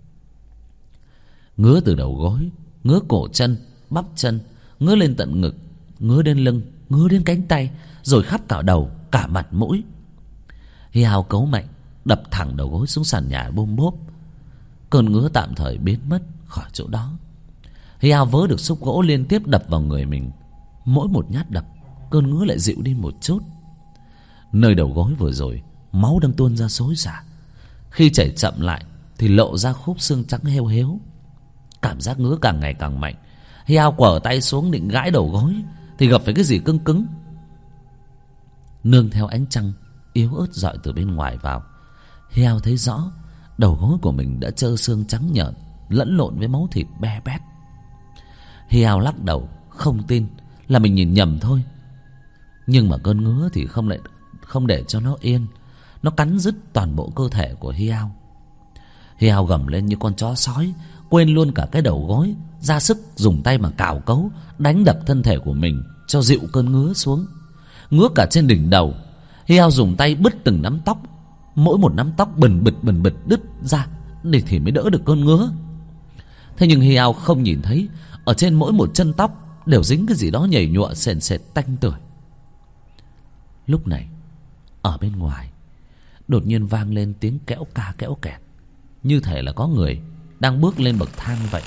Ngứa từ đầu gối, ngứa cổ chân, bắp chân, ngứa lên tận ngực, ngứa đến lưng, ngứa đến cánh tay, rồi khắp cả đầu, cả mặt mũi. Hi Hao cấu mạnh, đập thẳng đầu gối xuống sàn nhà bôm bốp. Cơn ngứa tạm thời biến mất khỏi chỗ đó. Hi Hao vớ được xúc gỗ liên tiếp đập vào người mình. Mỗi một nhát đập, cơn ngứa lại dịu đi một chút. Nơi đầu gối vừa rồi, máu đang tuôn ra xối xả. Khi chảy chậm lại thì lộ ra khúc xương trắng heo héo. Cảm giác ngứa càng ngày càng mạnh. Hi Hao quở tay xuống định gãi đầu gối thì gặp phải cái gì cứng cứng. Nương theo ánh trăng yếu ớt rọi từ bên ngoài vào, Hi Hao thấy rõ đầu gối của mình đã trơ xương trắng nhợn lẫn lộn với máu thịt be bét. Hi Hao lắc đầu không tin là mình nhìn nhầm thôi. Nhưng mà cơn ngứa thì không lại không để cho nó yên. Nó cắn rứt toàn bộ cơ thể của Hi Hao. Hi Hao gầm lên như con chó sói, quên luôn cả cái đầu gối, ra sức dùng tay mà cào cấu, đánh đập thân thể của mình cho dịu cơn ngứa xuống. Ngứa cả trên đỉnh đầu. Hi Hao dùng tay bứt từng nắm tóc, mỗi một nắm tóc bần bật bần bật đứt ra để thì mới đỡ được cơn ngứa. Thế nhưng Hi Hao không nhìn thấy ở trên mỗi một chân tóc đều dính cái gì đó nhầy nhụa sền sệt tanh tưởi. Lúc này ở bên ngoài đột nhiên vang lên tiếng kẽo ca kẽo kẹt, như thể là có người đang bước lên bậc thang vậy.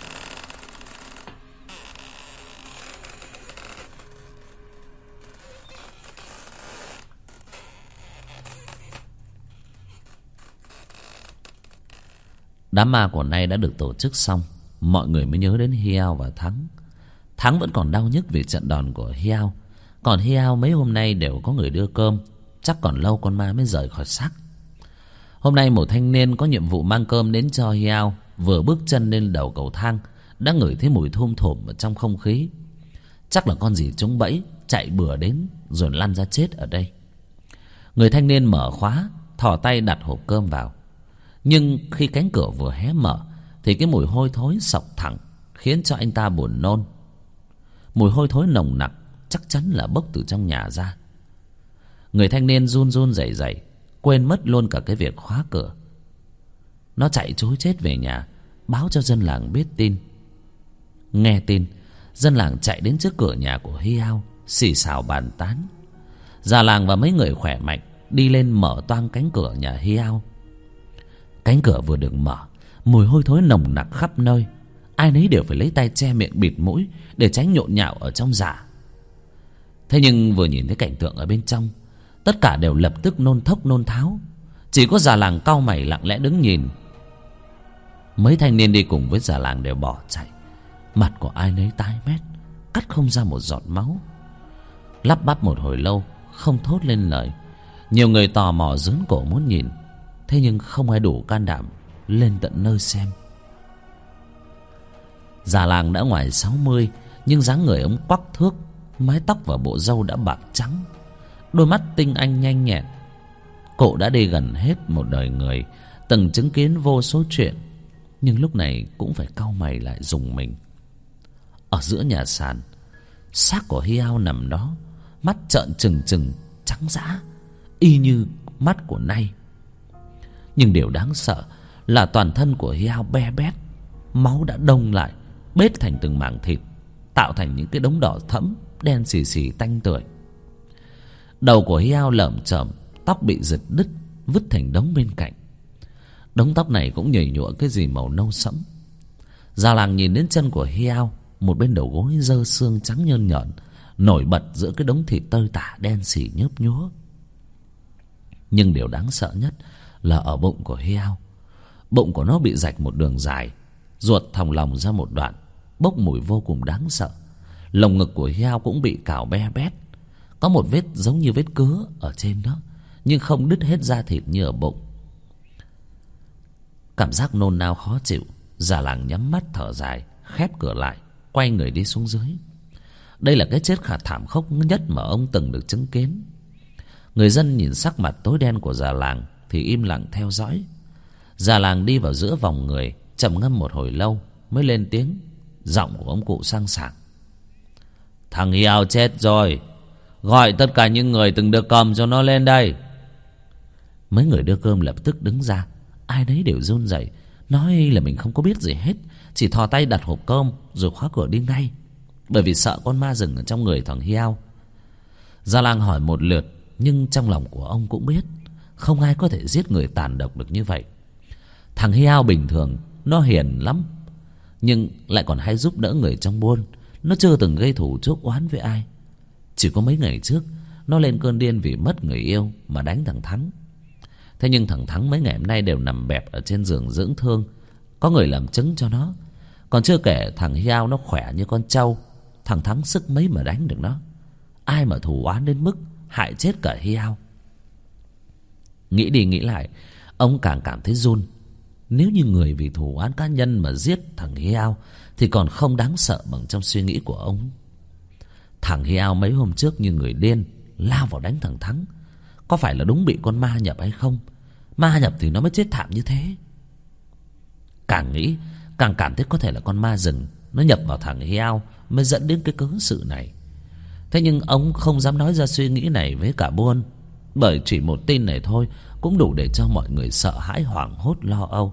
Đám ma của nay đã được tổ chức xong, mọi người mới nhớ đến Hi Hao và Thắng. Thắng vẫn còn đau nhức vì trận đòn của Hi Hao, còn Hi Hao mấy hôm nay đều có người đưa cơm, chắc còn lâu con ma mới rời khỏi xác. Hôm nay một thanh niên có nhiệm vụ mang cơm đến cho Hi Hao vừa bước chân lên đầu cầu thang đã ngửi thấy mùi thum thủm ở trong không khí. Chắc là con gì trúng bẫy chạy bừa đến rồi lăn ra chết ở đây. Người thanh niên mở khóa, thò tay đặt hộp cơm vào. Nhưng khi cánh cửa vừa hé mở thì cái mùi hôi thối xộc thẳng, khiến cho anh ta buồn nôn. Mùi hôi thối nồng nặc chắc chắn là bốc từ trong nhà ra. Người thanh niên run run rẩy rẩy, quên mất luôn cả cái việc khóa cửa. Nó chạy trối chết về nhà, báo cho dân làng biết tin. Nghe tin, dân làng chạy đến trước cửa nhà của Hi Hao, xì xào bàn tán. Già làng và mấy người khỏe mạnh đi lên mở toang cánh cửa nhà Hi Hao. Cánh cửa vừa được mở, mùi hôi thối nồng nặc khắp nơi. Ai nấy đều phải lấy tay che miệng bịt mũi để tránh nhộn nhạo ở trong dạ. Thế nhưng vừa nhìn thấy cảnh tượng ở bên trong, tất cả đều lập tức nôn thốc nôn tháo. Chỉ có già làng cau mày lặng lẽ đứng nhìn. Mấy thanh niên đi cùng với già làng đều bỏ chạy. Mặt của ai nấy tái mét, cắt không ra một giọt máu. Lắp bắp một hồi lâu không thốt lên lời. Nhiều người tò mò dướn cổ muốn nhìn, thế nhưng không ai đủ can đảm lên tận nơi xem. Già làng đã ngoài sáu mươi, nhưng dáng người ông quắc thước, mái tóc và bộ râu đã bạc trắng, đôi mắt tinh anh nhanh nhẹn. Cụ đã đi gần hết một đời người, từng chứng kiến vô số chuyện, nhưng lúc này cũng phải cau mày lại rùng mình. Ở giữa nhà sàn, xác của Hi Hao nằm đó, mắt trợn trừng trừng trắng dã, y như mắt của Nay. Nhưng điều đáng sợ là toàn thân của Hi Hao be bét, máu đã đông lại, bết thành từng mảng thịt, tạo thành những cái đống đỏ thẫm, đen xì xì tanh tưởi. Đầu của Hi Hao lởm chởm, tóc bị giật đứt, vứt thành đống bên cạnh. Đống tóc này cũng nhầy nhụa cái gì màu nâu sẫm. Già làng nhìn đến chân của Hi Hao, một bên đầu gối dơ xương trắng nhơn nhởn, nổi bật giữa cái đống thịt tơi tả đen xì nhớp nhúa. Nhưng điều đáng sợ nhất là ở bụng của Hi Hao. Bụng của nó bị rạch một đường dài, ruột thòng lòng ra một đoạn, bốc mùi vô cùng đáng sợ. Lồng ngực của Hi Hao cũng bị cào be bét, có một vết giống như vết cứa ở trên đó, nhưng không đứt hết da thịt như ở bụng. Cảm giác nôn nao khó chịu, già làng nhắm mắt thở dài, khép cửa lại, quay người đi xuống dưới. Đây là cái chết khả thảm khốc nhất mà ông từng được chứng kiến. Người dân nhìn sắc mặt tối đen của già làng thì im lặng theo dõi. Già làng đi vào giữa vòng người, trầm ngâm một hồi lâu mới lên tiếng, Giọng của ông cụ sang sảng. Thằng Hiao chết rồi, gọi tất cả những người từng được cơm cho nó lên đây. Mấy người đưa cơm lập tức đứng ra. Ai nấy đều run rẩy, nói là mình không có biết gì hết, chỉ thò tay đặt hộp cơm rồi khóa cửa đi ngay, bởi vì sợ con ma rừng ở trong người thằng Hiao. Gia Lang hỏi một lượt, nhưng trong lòng của ông cũng biết không ai có thể giết người tàn độc được như vậy. Thằng Hiao bình thường nó hiền lắm, nhưng lại còn hay giúp đỡ người trong buôn. Nó chưa từng gây thù chuốc oán với ai. Chỉ có mấy ngày trước nó lên cơn điên vì mất người yêu mà đánh thằng Thắng. Thế nhưng thằng Thắng mấy ngày hôm nay đều nằm bẹp ở trên giường dưỡng thương, có người làm chứng cho nó. Còn chưa kể thằng Hiao nó khỏe như con trâu, thằng Thắng sức mấy mà đánh được nó. Ai mà thù oán đến mức hại chết cả Hiao. Nghĩ đi nghĩ lại, ông càng cảm thấy run. Nếu như người vì thù oán cá nhân mà giết thằng Hiao thì còn không đáng sợ bằng trong suy nghĩ của ông. Thằng Hiao mấy hôm trước như người điên lao vào đánh thằng Thắng. Có phải là đúng bị con ma nhập hay không? Ma nhập thì nó mới chết thảm như thế. Càng nghĩ càng cảm thấy có thể là con ma rừng nó nhập vào thằng Hiao mới dẫn đến cái cớ sự này. Thế nhưng ông không dám nói ra suy nghĩ này với cả buôn, bởi chỉ một tin này thôi cũng đủ để cho mọi người sợ hãi hoảng hốt lo âu.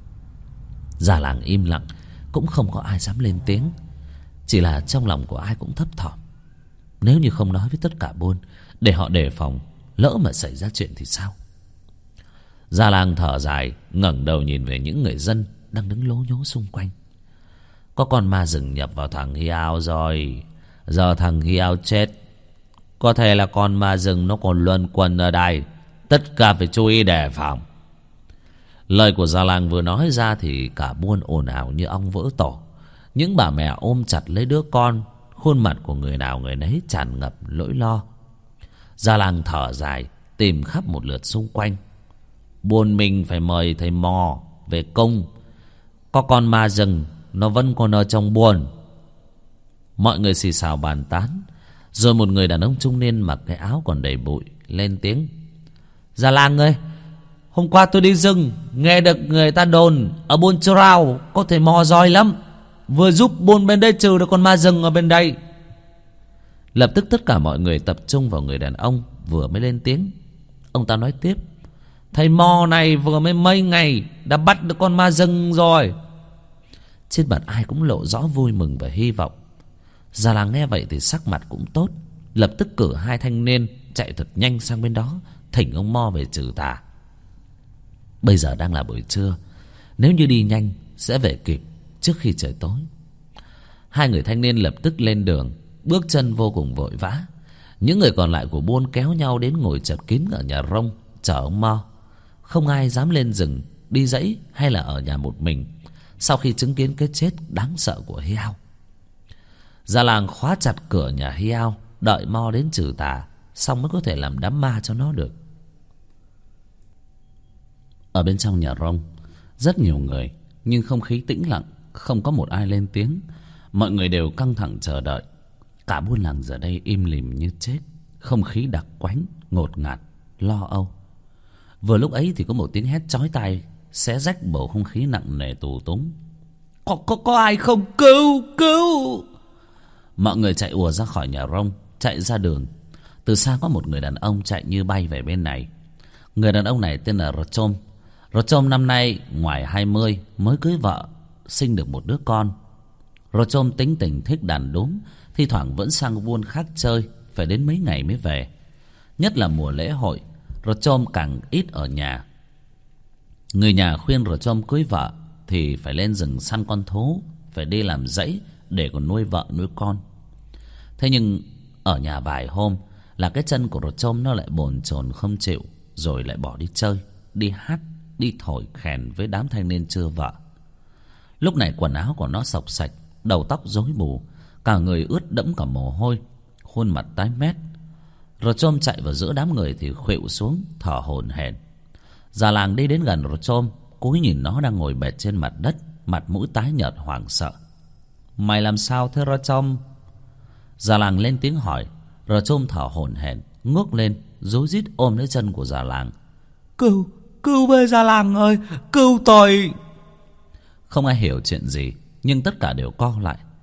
Già làng im lặng, cũng không có ai dám lên tiếng. Chỉ là trong lòng của ai cũng thấp thỏm. Nếu như không nói với tất cả buôn để họ đề phòng, lỡ mà xảy ra chuyện thì sao? Già làng thở dài, ngẩng đầu nhìn về những người dân đang đứng lố nhố xung quanh. Có con ma rừng nhập vào thằng Hiao rồi. Giờ thằng Hiao chết, có thể là con ma rừng nó còn luẩn quẩn ở đây. Tất cả phải chú ý đề phòng. Lời của già làng vừa nói ra thì cả buôn ồn ào như ong vỡ tổ. Những bà mẹ ôm chặt lấy đứa con, khuôn mặt của người nào người nấy tràn ngập nỗi lo. Già làng thở dài, tìm khắp một lượt xung quanh. Buôn mình phải mời thầy mò về cung. Có con ma rừng nó vẫn còn ở trong buôn. Mọi người xì xào bàn tán. Rồi một người đàn ông trung niên mặc cái áo còn đầy bụi lên tiếng. Già làng ơi, hôm qua tôi đi rừng, nghe được người ta đồn ở buôn Trao có thầy mò giỏi lắm, vừa giúp buôn bên đây trừ được con ma rừng ở bên đây. Lập tức tất cả mọi người tập trung vào người đàn ông vừa mới lên tiếng. Ông ta nói tiếp. Thầy mò này vừa mới mấy ngày đã bắt được con ma rừng rồi. Trên mặt ai cũng lộ rõ vui mừng và hy vọng. Già làng nghe vậy thì sắc mặt cũng tốt, lập tức cử hai thanh niên chạy thật nhanh sang bên đó thỉnh ông mo về trừ tà. Bây giờ đang là buổi trưa, nếu như đi nhanh sẽ về kịp trước khi trời tối. Hai người thanh niên lập tức lên đường, bước chân vô cùng vội vã. Những người còn lại của buôn kéo nhau đến ngồi chật kín ở nhà rông chờ ông mo. Không ai dám lên rừng đi dãy hay là ở nhà một mình sau khi chứng kiến cái chết đáng sợ của Hiao. Già làng khóa chặt cửa nhà Hiao, đợi mo đến trừ tà xong mới có thể làm đám ma cho nó được. Ở bên trong nhà rông rất nhiều người, nhưng không khí tĩnh lặng, không có một ai lên tiếng. Mọi người đều căng thẳng chờ đợi. Cả buôn làng giờ đây im lìm như chết, không khí đặc quánh, ngột ngạt, lo âu. Vừa lúc ấy thì có một tiếng hét chói tai xé rách bầu không khí nặng nề tù túng. Có, có, có ai không? Cứu, cứu! Mọi người chạy ùa ra khỏi nhà rông, chạy ra đường. Từ xa có một người đàn ông chạy như bay về bên này. Người đàn ông này tên là Rochom. Rochom năm nay ngoài hai mươi, mới cưới vợ, sinh được một đứa con. Rochom tính tình thích đàn đúm, thi thoảng vẫn sang buôn khác chơi, phải đến mấy ngày mới về. Nhất là mùa lễ hội, Rochom càng ít ở nhà. Người nhà khuyên Rochom cưới vợ thì phải lên rừng săn con thú, phải đi làm dãy để còn nuôi vợ nuôi con. Thế nhưng ở nhà vài hôm là cái chân của Rochom nó lại bồn chồn không chịu, rồi lại bỏ đi chơi, đi hát, đi thổi khèn với đám thanh niên chưa vợ. Lúc này quần áo của nó xộc xạch, đầu tóc rối bù, cả người ướt đẫm cả mồ hôi, khuôn mặt tái mét. Rochom chạy vào giữa đám người thì khuỵu xuống, thở hổn hển. Già làng đi đến gần Rochom, cúi nhìn nó đang ngồi bệt trên mặt đất, mặt mũi tái nhợt hoảng sợ. Mày làm sao thế Rochom? Già làng lên tiếng hỏi. Rochom thở hổn hển, ngước lên, rối rít ôm lấy chân của già làng. Cứu, cứu với già làng ơi, cứu tôi! Không ai hiểu chuyện gì, nhưng tất cả đều co lại.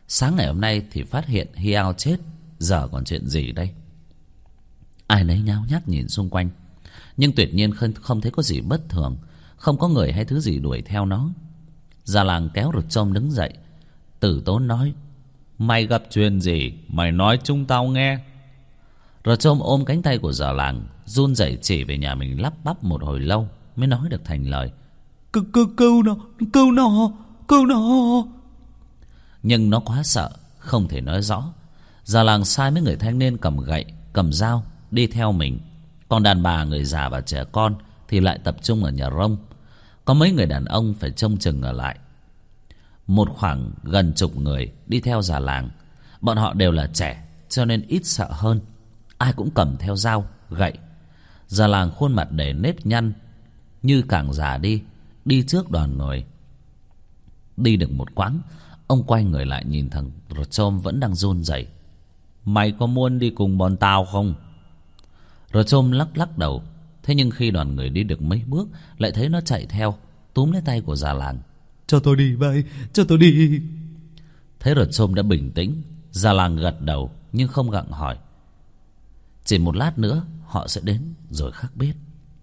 Sáng ngày hôm nay thì phát hiện Hiao chết, giờ còn chuyện gì đây? Ai nấy nhao nhác nhìn xung quanh, nhưng tuyệt nhiên không, không thấy có gì bất thường. Không có người hay thứ gì đuổi theo nó. Già làng kéo Rột Trôm đứng dậy, tử tốn nói: Mày gặp chuyện gì? Mày nói chúng tao nghe. Rột Trôm ôm cánh tay của già làng, run rẩy chỉ về nhà mình, lắp bắp một hồi lâu mới nói được thành lời: Cứu, cứu, cứu nó, cứu nó, cứu nó. Nhưng nó quá sợ, không thể nói rõ. Già làng sai mấy người thanh niên cầm gậy, cầm dao đi theo mình. Còn đàn bà, người già và trẻ con thì lại tập trung ở nhà rông. Có mấy người đàn ông phải trông chừng ở lại. Một khoảng gần chục người đi theo già làng. Bọn họ đều là trẻ, cho nên ít sợ hơn. Ai cũng cầm theo dao, gậy. Già làng khuôn mặt đầy nếp nhăn, như càng già đi, đi trước đoàn người. Đi được một quãng, ông quay người lại nhìn thằng Rột Trôm vẫn đang run rẩy. Mày có muốn đi cùng bọn tao không? Rột Trôm lắc lắc đầu. Thế nhưng khi đoàn người đi được mấy bước, lại thấy nó chạy theo, túm lấy tay của già làng. Cho tôi đi vậy, cho tôi đi. Thấy Rột Trôm đã bình tĩnh, già làng gật đầu nhưng không gặng hỏi. Chỉ một lát nữa họ sẽ đến rồi khắc biết.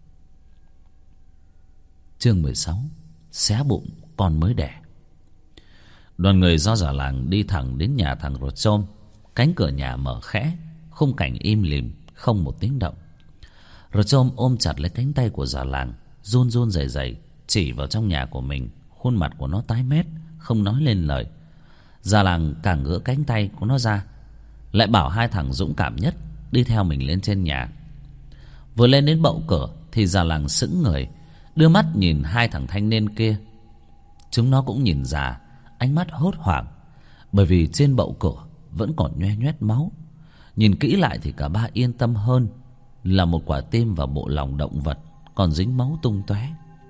Chương mười sáu. Xé bụng con mới đẻ. Đoàn người do già làng đi thẳng đến nhà thằng Rột Trôm. Cánh cửa nhà mở khẽ, khung cảnh im lìm, không một tiếng động. Rột Trôm ôm chặt lấy cánh tay của già làng, run run rẩy rẩy chỉ vào trong nhà của mình. Khuôn mặt của nó tái mét, không nói lên lời. Già làng càng gỡ cánh tay của nó ra, lại bảo hai thằng dũng cảm nhất đi theo mình lên trên nhà. Vừa lên đến bậu cửa thì già làng sững người, đưa mắt nhìn hai thằng thanh niên kia. Chúng nó cũng nhìn già, ánh mắt hốt hoảng, bởi vì trên bậu cửa vẫn còn nhoe nhoét máu. Nhìn kỹ lại thì cả ba yên tâm hơn, là một quả tim và bộ lòng động vật còn dính máu tung tóe.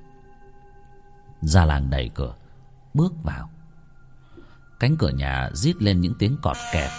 Già làng đẩy cửa bước vào. Cánh cửa nhà rít lên những tiếng cọt kẹt.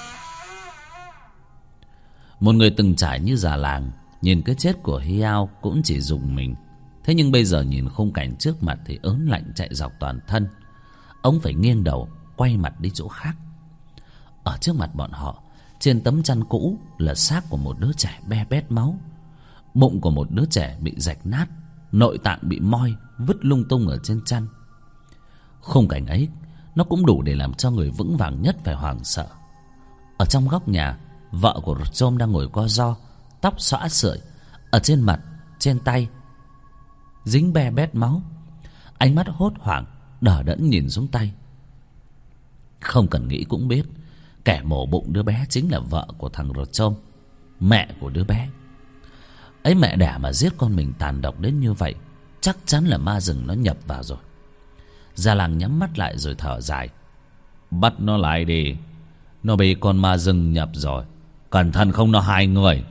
Một người từng trải như già làng nhìn cái chết của Hiao cũng chỉ rùng mình. Thế nhưng bây giờ nhìn khung cảnh trước mặt thì ớn lạnh chạy dọc toàn thân. Ông phải nghiêng đầu quay mặt đi chỗ khác. Ở trước mặt bọn họ, trên tấm chăn cũ là xác của một đứa trẻ be bét máu. Bụng của một đứa trẻ bị rạch nát, nội tạng bị moi vứt lung tung ở trên chăn. Khung cảnh ấy nó cũng đủ để làm cho người vững vàng nhất phải hoảng sợ. Ở trong góc nhà, vợ của Rột Trôm đang ngồi co ro, tóc xõa sưởi, ở trên mặt, trên tay dính be bét máu. Ánh mắt hốt hoảng đờ đẫn nhìn xuống tay. Không cần nghĩ cũng biết, kẻ mổ bụng đứa bé chính là vợ của thằng Rột Trôm, mẹ của đứa bé ấy. Mẹ đẻ mà giết con mình tàn độc đến như vậy, chắc chắn là ma rừng nó nhập vào rồi. Già làng nhắm mắt lại rồi thở dài. Bắt nó lại đi, nó bị con ma rừng nhập rồi, cẩn thận không nó hại người.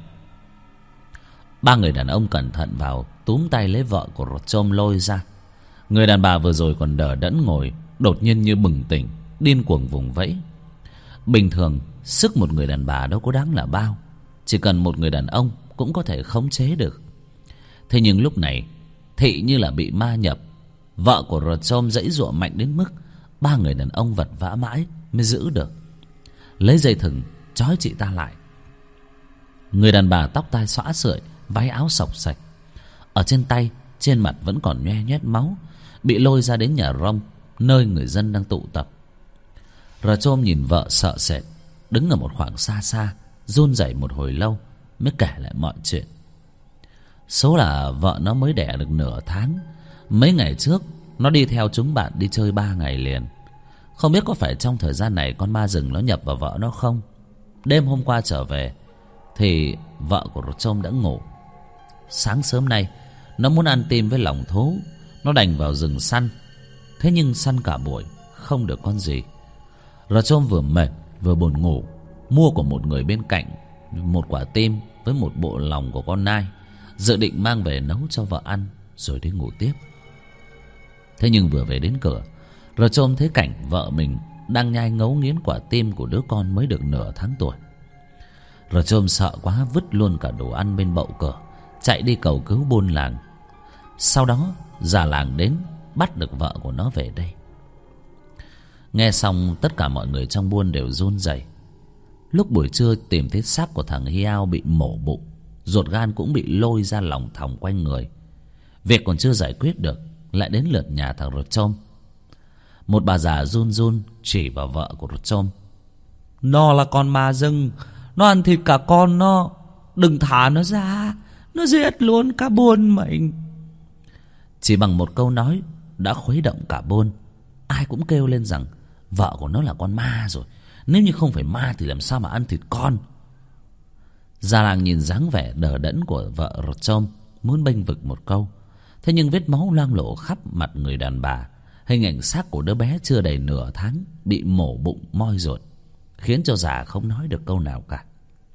Ba người đàn ông cẩn thận vào, túm tay lấy vợ của Rột Trôm lôi ra. Người đàn bà vừa rồi còn đờ đẫn ngồi, đột nhiên như bừng tỉnh, điên cuồng vùng vẫy. Bình thường sức một người đàn bà đâu có đáng là bao, chỉ cần một người đàn ông cũng có thể khống chế được. Thế nhưng lúc này Thị như là bị ma nhập. Vợ của Rột Trôm giãy giụa mạnh đến mức ba người đàn ông vật vã mãi mới giữ được. Lấy dây thừng trói chị ta lại. Người đàn bà tóc tai xõa sưởi, váy áo xộc xạch, ở trên tay, trên mặt vẫn còn nhoe nhoét máu, bị lôi ra đến nhà rông, nơi người dân đang tụ tập. Rột Trôm nhìn vợ sợ sệt, đứng ở một khoảng xa xa, run rẩy một hồi lâu mới kể lại mọi chuyện. Số là vợ nó mới đẻ được nửa tháng. Mấy ngày trước nó đi theo chúng bạn đi chơi ba ngày liền. Không biết có phải trong thời gian này con ma rừng nó nhập vào vợ nó không. Đêm hôm qua trở về thì vợ của Rột Trôm đã ngủ. Sáng sớm nay nó muốn ăn tim với lòng thú, nó đành vào rừng săn. Thế nhưng săn cả buổi không được con gì. Rột Trôm vừa mệt vừa buồn ngủ, mua của một người bên cạnh một quả tim với một bộ lòng của con nai, dự định mang về nấu cho vợ ăn rồi đi ngủ tiếp. Thế nhưng vừa về đến cửa, Rột Trôm thấy cảnh vợ mình đang nhai ngấu nghiến quả tim của đứa con mới được nửa tháng tuổi. Rột Trôm sợ quá vứt luôn cả đồ ăn bên bậu cửa, chạy đi cầu cứu buôn làng. Sau đó già làng đến bắt được vợ của nó về đây. Nghe xong tất cả mọi người trong buôn đều run rẩy. Lúc buổi trưa tìm thấy xác của thằng Hiao bị mổ bụng, ruột gan cũng bị lôi ra lòng thòng quanh người. Việc còn chưa giải quyết được, lại đến lượt nhà thằng Rột Trôm. Một bà già run run chỉ vào vợ của Rột Trôm. Nó là con ma rừng, nó ăn thịt cả con nó, đừng thả nó ra, nó giết luôn cả buôn mình. Chỉ bằng một câu nói đã khuấy động cả buôn. Ai cũng kêu lên rằng vợ của nó là con ma rồi, nếu như không phải ma thì làm sao mà ăn thịt con. Già làng nhìn dáng vẻ đờ đẫn của vợ Rột Trôm, muốn bênh vực một câu. Thế nhưng vết máu loang lổ khắp mặt người đàn bà, hình ảnh xác của đứa bé chưa đầy nửa tháng bị mổ bụng moi ruột, khiến cho già không nói được câu nào cả.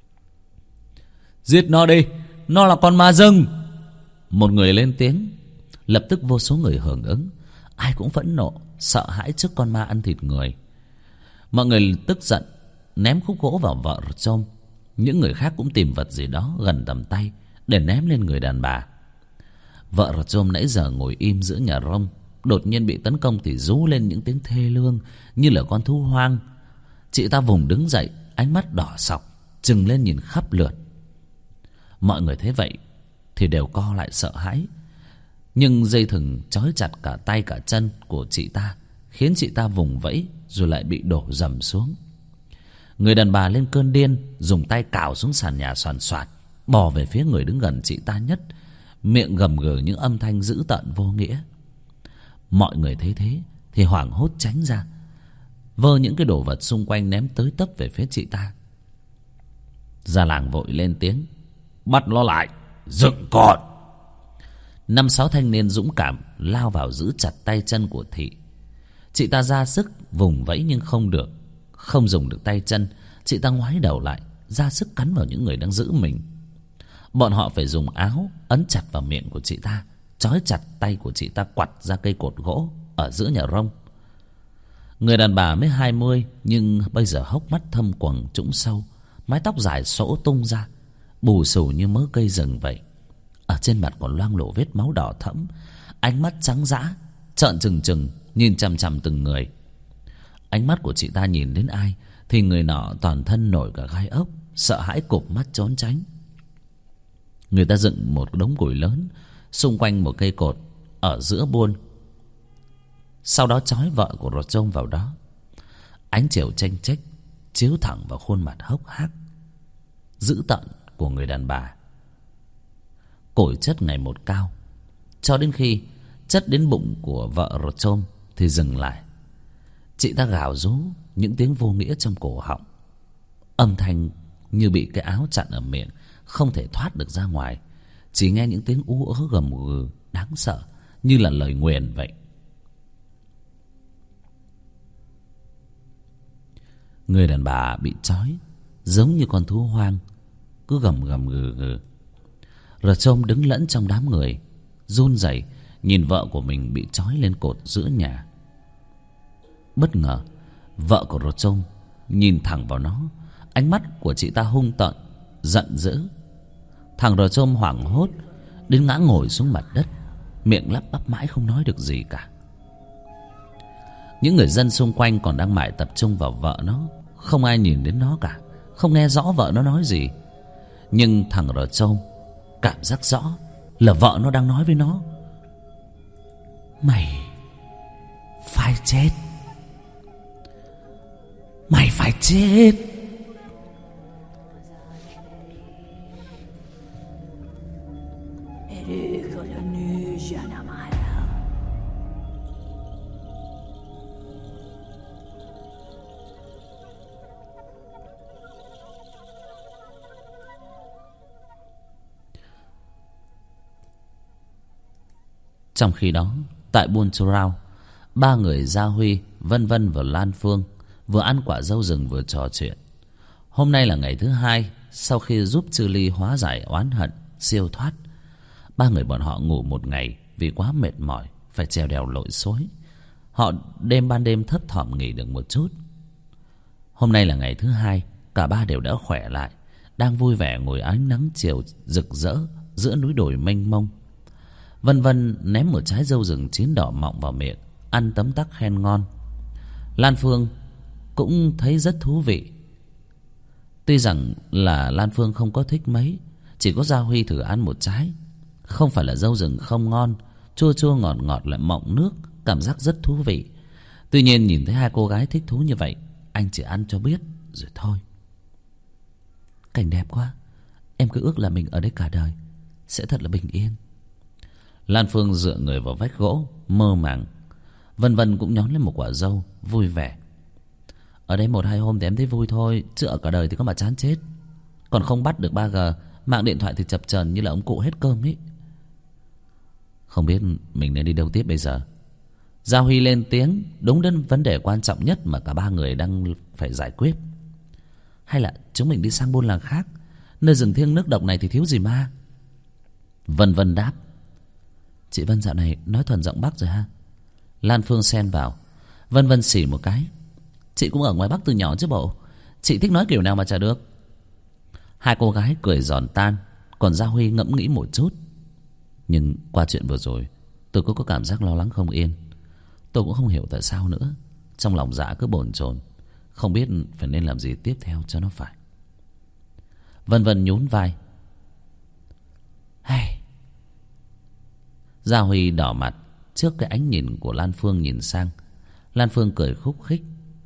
Giết nó đi, nó là con ma rừng. Một người lên tiếng. Lập tức vô số người hưởng ứng. Ai cũng phẫn nộ, sợ hãi trước con ma ăn thịt người. Mọi người tức giận ném khúc gỗ vào vợ Rột Trôm. Những người khác cũng tìm vật gì đó gần tầm tay để ném lên người đàn bà. Vợ Rột Trôm nãy giờ ngồi im giữa nhà rông, đột nhiên bị tấn công thì rú lên những tiếng thê lương như là con thú hoang. Chị ta vùng đứng dậy, ánh mắt đỏ sọc, trừng lên nhìn khắp lượt. Mọi người thấy vậy thì đều co lại sợ hãi. Nhưng dây thừng trói chặt cả tay cả chân của chị ta, khiến chị ta vùng vẫy rồi lại bị đổ dầm xuống. Người đàn bà lên cơn điên, dùng tay cào xuống sàn nhà xoàn xoạt, bò về phía người đứng gần chị ta nhất, miệng gầm gừ những âm thanh dữ tợn vô nghĩa. Mọi người thấy thế thì hoảng hốt tránh ra, vơ những cái đồ vật xung quanh ném tới tấp về phía chị ta. Già làng vội lên tiếng. Bắt nó lại, dựng còn. Năm sáu thanh niên dũng cảm lao vào giữ chặt tay chân của Thị. Chị ta ra sức vùng vẫy nhưng không được. Không dùng được tay chân, chị ta ngoái đầu lại, ra sức cắn vào những người đang giữ mình. Bọn họ phải dùng áo ấn chặt vào miệng của chị ta, trói chặt tay của chị ta quặt ra cây cột gỗ ở giữa nhà rông. Người đàn bà mới hai mươi nhưng bây giờ hốc mắt thâm quầng trũng sâu, mái tóc dài xõa tung ra, bù xù như mớ cây rừng vậy. Ở trên mặt còn loang lổ vết máu đỏ thẫm, ánh mắt trắng dã, trợn trừng trừng nhìn chằm chằm từng người. Ánh mắt của chị ta nhìn đến ai thì người nọ toàn thân nổi cả gai ốc, sợ hãi cụp mắt trốn tránh. Người ta dựng một đống củi lớn xung quanh một cây cột ở giữa buôn, sau đó trói vợ của Rột Trôm vào đó. Ánh chiều chênh chếch chiếu thẳng vào khuôn mặt hốc hác dữ tợn của người đàn bà. Củi chất ngày một cao, cho đến khi chất đến bụng của vợ Rột Trôm thì dừng lại. Chị ta gào rú những tiếng vô nghĩa trong cổ họng, âm thanh như bị cái áo chặn ở miệng, không thể thoát được ra ngoài. Chỉ nghe những tiếng ú ớ gầm gừ đáng sợ như là lời nguyền vậy. Người đàn bà bị trói giống như con thú hoang, cứ gầm gầm gừ gừ. Rột Trôm đứng lẫn trong đám người, run rẩy nhìn vợ của mình bị trói lên cột giữa nhà. Bất ngờ vợ của Rột Trôm nhìn thẳng vào nó, ánh mắt của chị ta hung tợn giận dữ. Thằng Rột Trôm hoảng hốt đến ngã ngồi xuống mặt đất, miệng lắp bắp mãi không nói được gì cả. Những người dân xung quanh còn đang mải tập trung vào vợ nó, không ai nhìn đến nó cả, không nghe rõ vợ nó nói gì. Nhưng thằng Rột Trôm cảm giác rõ là vợ nó đang nói với nó: Mày phải chết, mày phải chết. Trong khi đó, tại buôn Chu Rao, ba người Gia Huy, Vân Vân và Lan Phương vừa ăn quả dâu rừng vừa trò chuyện. Hôm nay là ngày thứ hai sau khi giúp Chư Ly hóa giải oán hận, siêu thoát. Ba người bọn họ ngủ một ngày vì quá mệt mỏi, phải trèo đèo lội suối. Họ đêm ban đêm thấp thỏm nghỉ được một chút. Hôm nay là ngày thứ hai, cả ba đều đã khỏe lại, đang vui vẻ ngồi ánh nắng chiều rực rỡ giữa núi đồi mênh mông. Vân Vân ném một trái dâu rừng chín đỏ mọng vào miệng, ăn tấm tắc khen ngon. Lan Phương cũng thấy rất thú vị. Tuy rằng là Lan Phương không có thích mấy, chỉ có Gia Huy thử ăn một trái. Không phải là dâu rừng không ngon, chua chua ngọt ngọt lại mọng nước, cảm giác rất thú vị. Tuy nhiên nhìn thấy hai cô gái thích thú như vậy, anh chỉ ăn cho biết rồi thôi. Cảnh đẹp quá, em cứ ước là mình ở đây cả đời, sẽ thật là bình yên. Lan Phương dựa người vào vách gỗ, mơ màng. Vân Vân cũng nhón lên một quả dâu, vui vẻ. Ở đây một hai hôm thì em thấy vui thôi, chứ ở cả đời thì có mà chán chết. Còn không bắt được ba G, mạng điện thoại thì chập chờn như là ông cụ hết cơm ấy. Không biết mình nên đi đâu tiếp bây giờ. Gia Huy lên tiếng, đúng đến vấn đề quan trọng nhất mà cả ba người đang phải giải quyết. Hay là chúng mình đi sang buôn làng khác, nơi rừng thiêng nước độc này thì thiếu gì ma. Vân Vân đáp. Chị Vân dạo này nói thuần giọng Bắc rồi ha. Lan Phương xen vào. Vân Vân xỉ một cái. Chị cũng ở ngoài Bắc từ nhỏ chứ bộ. Chị thích nói kiểu nào mà chả được. Hai cô gái cười giòn tan. Còn Gia Huy ngẫm nghĩ một chút. Nhưng qua chuyện vừa rồi, tôi có có cảm giác lo lắng không yên. Tôi cũng không hiểu tại sao nữa. Trong lòng dạ cứ bồn chồn, không biết phải nên làm gì tiếp theo cho nó phải. Vân Vân nhún vai. Hey. Gia Huy đỏ mặt trước cái ánh nhìn của Lan Phương nhìn sang. Lan Phương cười khúc khích.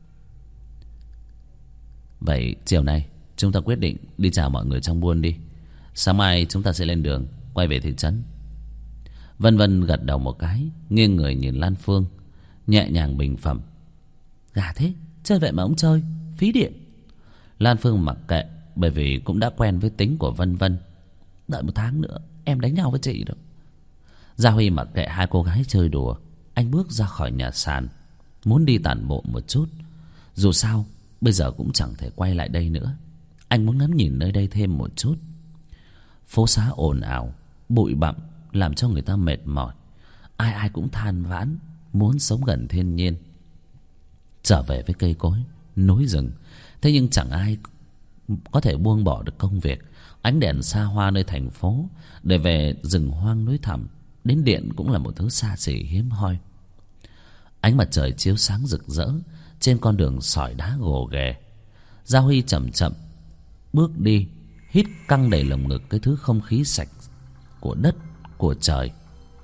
Vậy chiều nay chúng ta quyết định đi chào mọi người trong buôn đi. Sáng mai chúng ta sẽ lên đường quay về thị trấn. Vân Vân gật đầu một cái, nghiêng người nhìn Lan Phương, nhẹ nhàng bình phẩm. Gà thế, chơi vậy mà ông chơi, phí điện. Lan Phương mặc kệ, bởi vì cũng đã quen với tính của Vân Vân. Đợi một tháng nữa em đánh nhau với chị đâu. Gia Huy mặc kệ hai cô gái chơi đùa. Anh bước ra khỏi nhà sàn, muốn đi tản bộ một chút. Dù sao bây giờ cũng chẳng thể quay lại đây nữa. Anh muốn ngắm nhìn nơi đây thêm một chút. Phố xá ồn ào, bụi bặm làm cho người ta mệt mỏi. Ai ai cũng than vãn muốn sống gần thiên nhiên, trở về với cây cối, núi rừng. Thế nhưng chẳng ai có thể buông bỏ được công việc, ánh đèn xa hoa nơi thành phố, để về rừng hoang núi thẳm. Đến điện cũng là một thứ xa xỉ hiếm hoi. Ánh mặt trời chiếu sáng rực rỡ trên con đường sỏi đá gồ ghề. Gia Huy chậm chậm bước đi, hít căng đầy lồng ngực cái thứ không khí sạch của đất, của trời.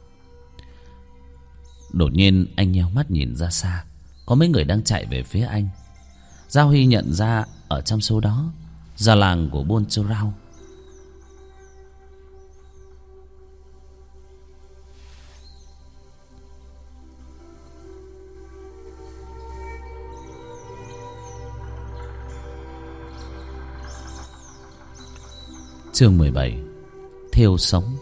Đột nhiên anh nheo mắt nhìn ra xa, có mấy người đang chạy về phía anh. Gia Huy nhận ra ở trong số đó già làng của buôn Châu Rau. Chương mười bảy. Thiêu sống.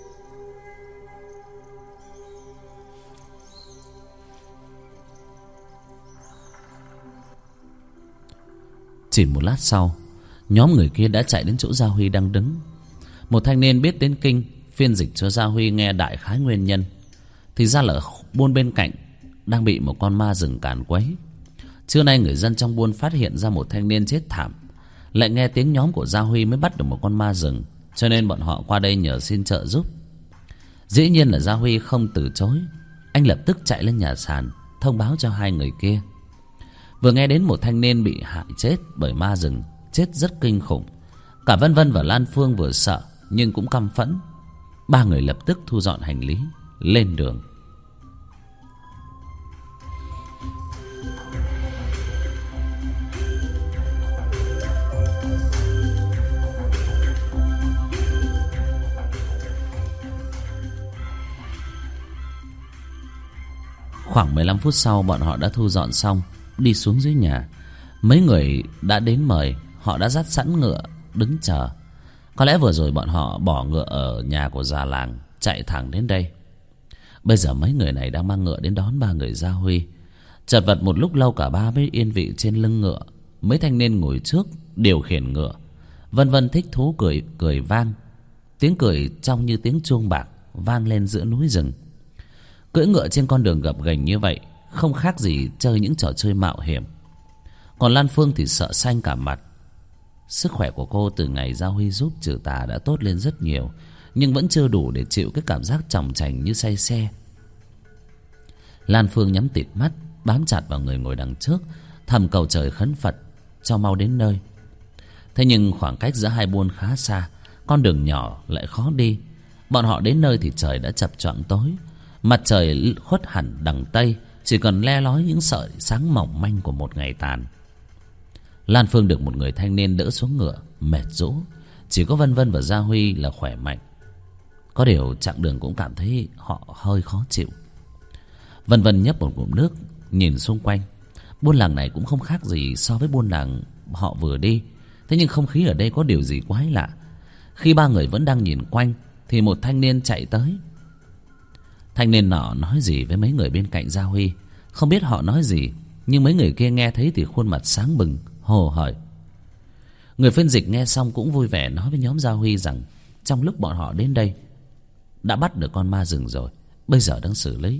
Chỉ một lát sau, nhóm người kia đã chạy đến chỗ Gia Huy đang đứng. Một thanh niên biết tiếng kinh phiên dịch cho Gia Huy nghe đại khái nguyên nhân. Thì ra là buôn bên cạnh đang bị một con ma rừng càn quấy. Trưa nay người dân trong buôn phát hiện ra một thanh niên chết thảm. Lại nghe tiếng nhóm của Gia Huy mới bắt được một con ma rừng, cho nên bọn họ qua đây nhờ xin trợ giúp. Dĩ nhiên là Gia Huy không từ chối. Anh lập tức chạy lên nhà sàn thông báo cho hai người kia. Vừa nghe đến một thanh niên bị hại chết bởi ma rừng, chết rất kinh khủng. Cả Vân Vân và Lan Phương vừa sợ nhưng cũng căm phẫn. Ba người lập tức thu dọn hành lý lên đường. Khoảng mười lăm phút sau, bọn họ đã thu dọn xong, đi xuống dưới nhà. Mấy người đã đến mời, họ đã dắt sẵn ngựa đứng chờ. Có lẽ vừa rồi bọn họ bỏ ngựa ở nhà của già làng, chạy thẳng đến đây. Bây giờ mấy người này đang mang ngựa đến đón ba người Gia Huy. Chật vật một lúc lâu, cả ba mới yên vị trên lưng ngựa. Mấy thanh niên ngồi trước điều khiển ngựa. Vân Vân thích thú cười cười vang. Tiếng cười trong như tiếng chuông bạc vang lên giữa núi rừng. Cưỡi ngựa trên con đường gập ghềnh như vậy không khác gì chơi những trò chơi mạo hiểm. Còn Lan Phương thì sợ xanh cả mặt. Sức khỏe của cô từ ngày Gia Huy giúp trừ tà đã tốt lên rất nhiều, nhưng vẫn chưa đủ để chịu cái cảm giác chòng chành như say xe. Lan Phương nhắm tịt mắt, bám chặt vào người ngồi đằng trước, thầm cầu trời khấn Phật cho mau đến nơi. Thế nhưng khoảng cách giữa hai buôn khá xa, con đường nhỏ lại khó đi. Bọn họ đến nơi thì trời đã chập choạng tối, mặt trời khuất hẳn đằng tây, chỉ còn le lói những sợi sáng mỏng manh của một ngày tàn. Lan Phương được một người thanh niên đỡ xuống ngựa, mệt rũ. Chỉ có Vân Vân và Gia Huy là khỏe mạnh. Có điều chặng đường cũng cảm thấy họ hơi khó chịu. Vân Vân nhấp một ngụm nước, nhìn xung quanh. Buôn làng này cũng không khác gì so với buôn làng họ vừa đi. Thế nhưng không khí ở đây có điều gì quái lạ. Khi ba người vẫn đang nhìn quanh thì một thanh niên chạy tới. Thanh niên nọ nói gì với mấy người bên cạnh Gia Huy. Không biết họ nói gì, nhưng mấy người kia nghe thấy thì khuôn mặt sáng bừng, hồ hởi. Người phiên dịch nghe xong cũng vui vẻ nói với nhóm Gia Huy rằng trong lúc bọn họ đến đây đã bắt được con ma rừng rồi, bây giờ đang xử lý.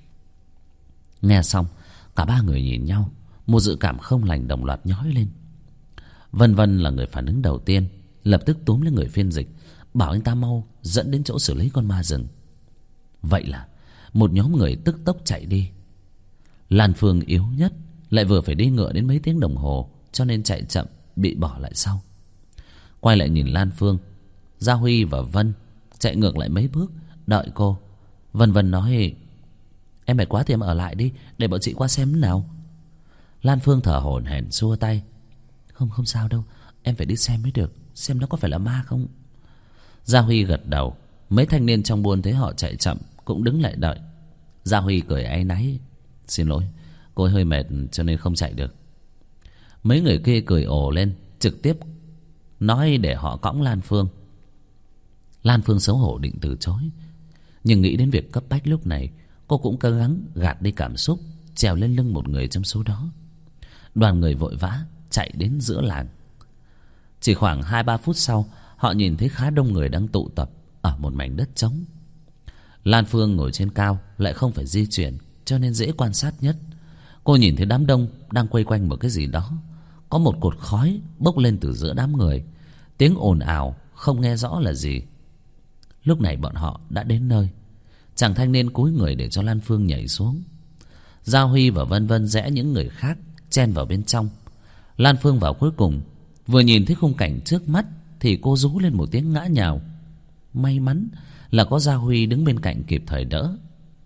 Nghe xong, cả ba người nhìn nhau, một dự cảm không lành đồng loạt nhói lên. Vân Vân là người phản ứng đầu tiên, lập tức túm lên người phiên dịch, bảo anh ta mau dẫn đến chỗ xử lý con ma rừng. Vậy là một nhóm người tức tốc chạy đi. Lan Phương yếu nhất, lại vừa phải đi ngựa đến mấy tiếng đồng hồ, cho nên chạy chậm, bị bỏ lại sau. Quay lại nhìn Lan Phương, Gia Huy và Vân chạy ngược lại mấy bước đợi cô. Vân Vân nói: Em mệt quá thì em ở lại đi, để bọn chị qua xem thế nào. Lan Phương thở hổn hển xua tay: Không không sao đâu, em phải đi xem mới được, xem nó có phải là ma không. Gia Huy gật đầu. Mấy thanh niên trong buôn thấy họ chạy chậm cũng đứng lại đợi. Gia Huy cười áy náy: Xin lỗi, cô ấy hơi mệt cho nên không chạy được. Mấy người kia cười ồ lên, trực tiếp nói để họ cõng Lan Phương. Lan Phương xấu hổ định từ chối, nhưng nghĩ đến việc cấp bách lúc này, cô cũng cố gắng gạt đi cảm xúc, trèo lên lưng một người trong số đó. Đoàn người vội vã chạy đến giữa làng. Chỉ khoảng hai ba phút sau, họ nhìn thấy khá đông người đang tụ tập ở một mảnh đất trống. Lan Phương ngồi trên cao, lại không phải di chuyển, cho nên dễ quan sát nhất. Cô nhìn thấy đám đông đang quây quanh một cái gì đó. Có một cột khói bốc lên từ giữa đám người, tiếng ồn ào không nghe rõ là gì. Lúc này bọn họ đã đến nơi. Chàng thanh niên cúi người để cho Lan Phương nhảy xuống. Gia Huy và Vân Vân rẽ những người khác chen vào bên trong. Lan Phương vào cuối cùng. Vừa nhìn thấy khung cảnh trước mắt thì cô rú lên một tiếng ngã nhào. May mắn là có Gia Huy đứng bên cạnh kịp thời đỡ.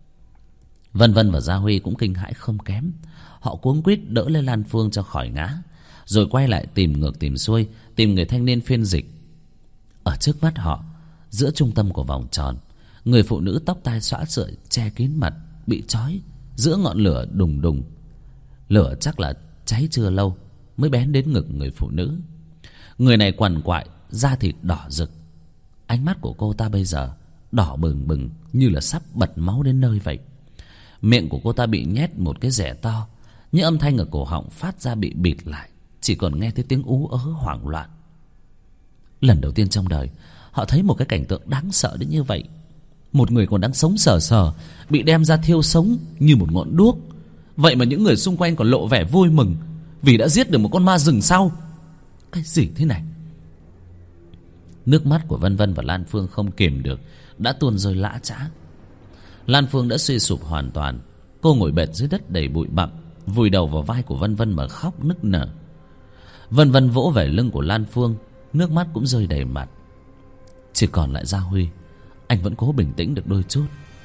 Vân Vân và Gia Huy cũng kinh hãi không kém. Họ cuống quýt đỡ lên Lan Phương cho khỏi ngã, rồi quay lại tìm ngược tìm xuôi, tìm người thanh niên phiên dịch. Ở trước mắt họ, giữa trung tâm của vòng tròn, người phụ nữ tóc tai xõa sợi che kín mặt, bị trói giữa ngọn lửa đùng đùng. Lửa chắc là cháy chưa lâu mới bén đến ngực người phụ nữ. Người này quằn quại, da thịt đỏ rực. Ánh mắt của cô ta bây giờ đỏ bừng bừng, như là sắp bật máu đến nơi vậy. Miệng của cô ta bị nhét một cái rẻ to, những âm thanh ở cổ họng phát ra bị bịt lại, chỉ còn nghe thấy tiếng ú ớ hoảng loạn. Lần đầu tiên trong đời họ thấy một cái cảnh tượng đáng sợ đến như vậy. Một người còn đang sống sờ sờ bị đem ra thiêu sống như một ngọn đuốc. Vậy mà những người xung quanh còn lộ vẻ vui mừng vì đã giết được một con ma rừng sao? Cái gì thế này? Nước mắt của Vân Vân và Lan Phương không kìm được đã tuôn rơi lã chã. Lan Phương đã suy sụp hoàn toàn. Cô ngồi bệt dưới đất đầy bụi bặm, vùi đầu vào vai của Vân Vân mà khóc nức nở. Vân Vân vỗ về lưng của Lan Phương, nước mắt cũng rơi đầy mặt. Chỉ còn lại Gia Huy, anh vẫn cố bình tĩnh được đôi chút.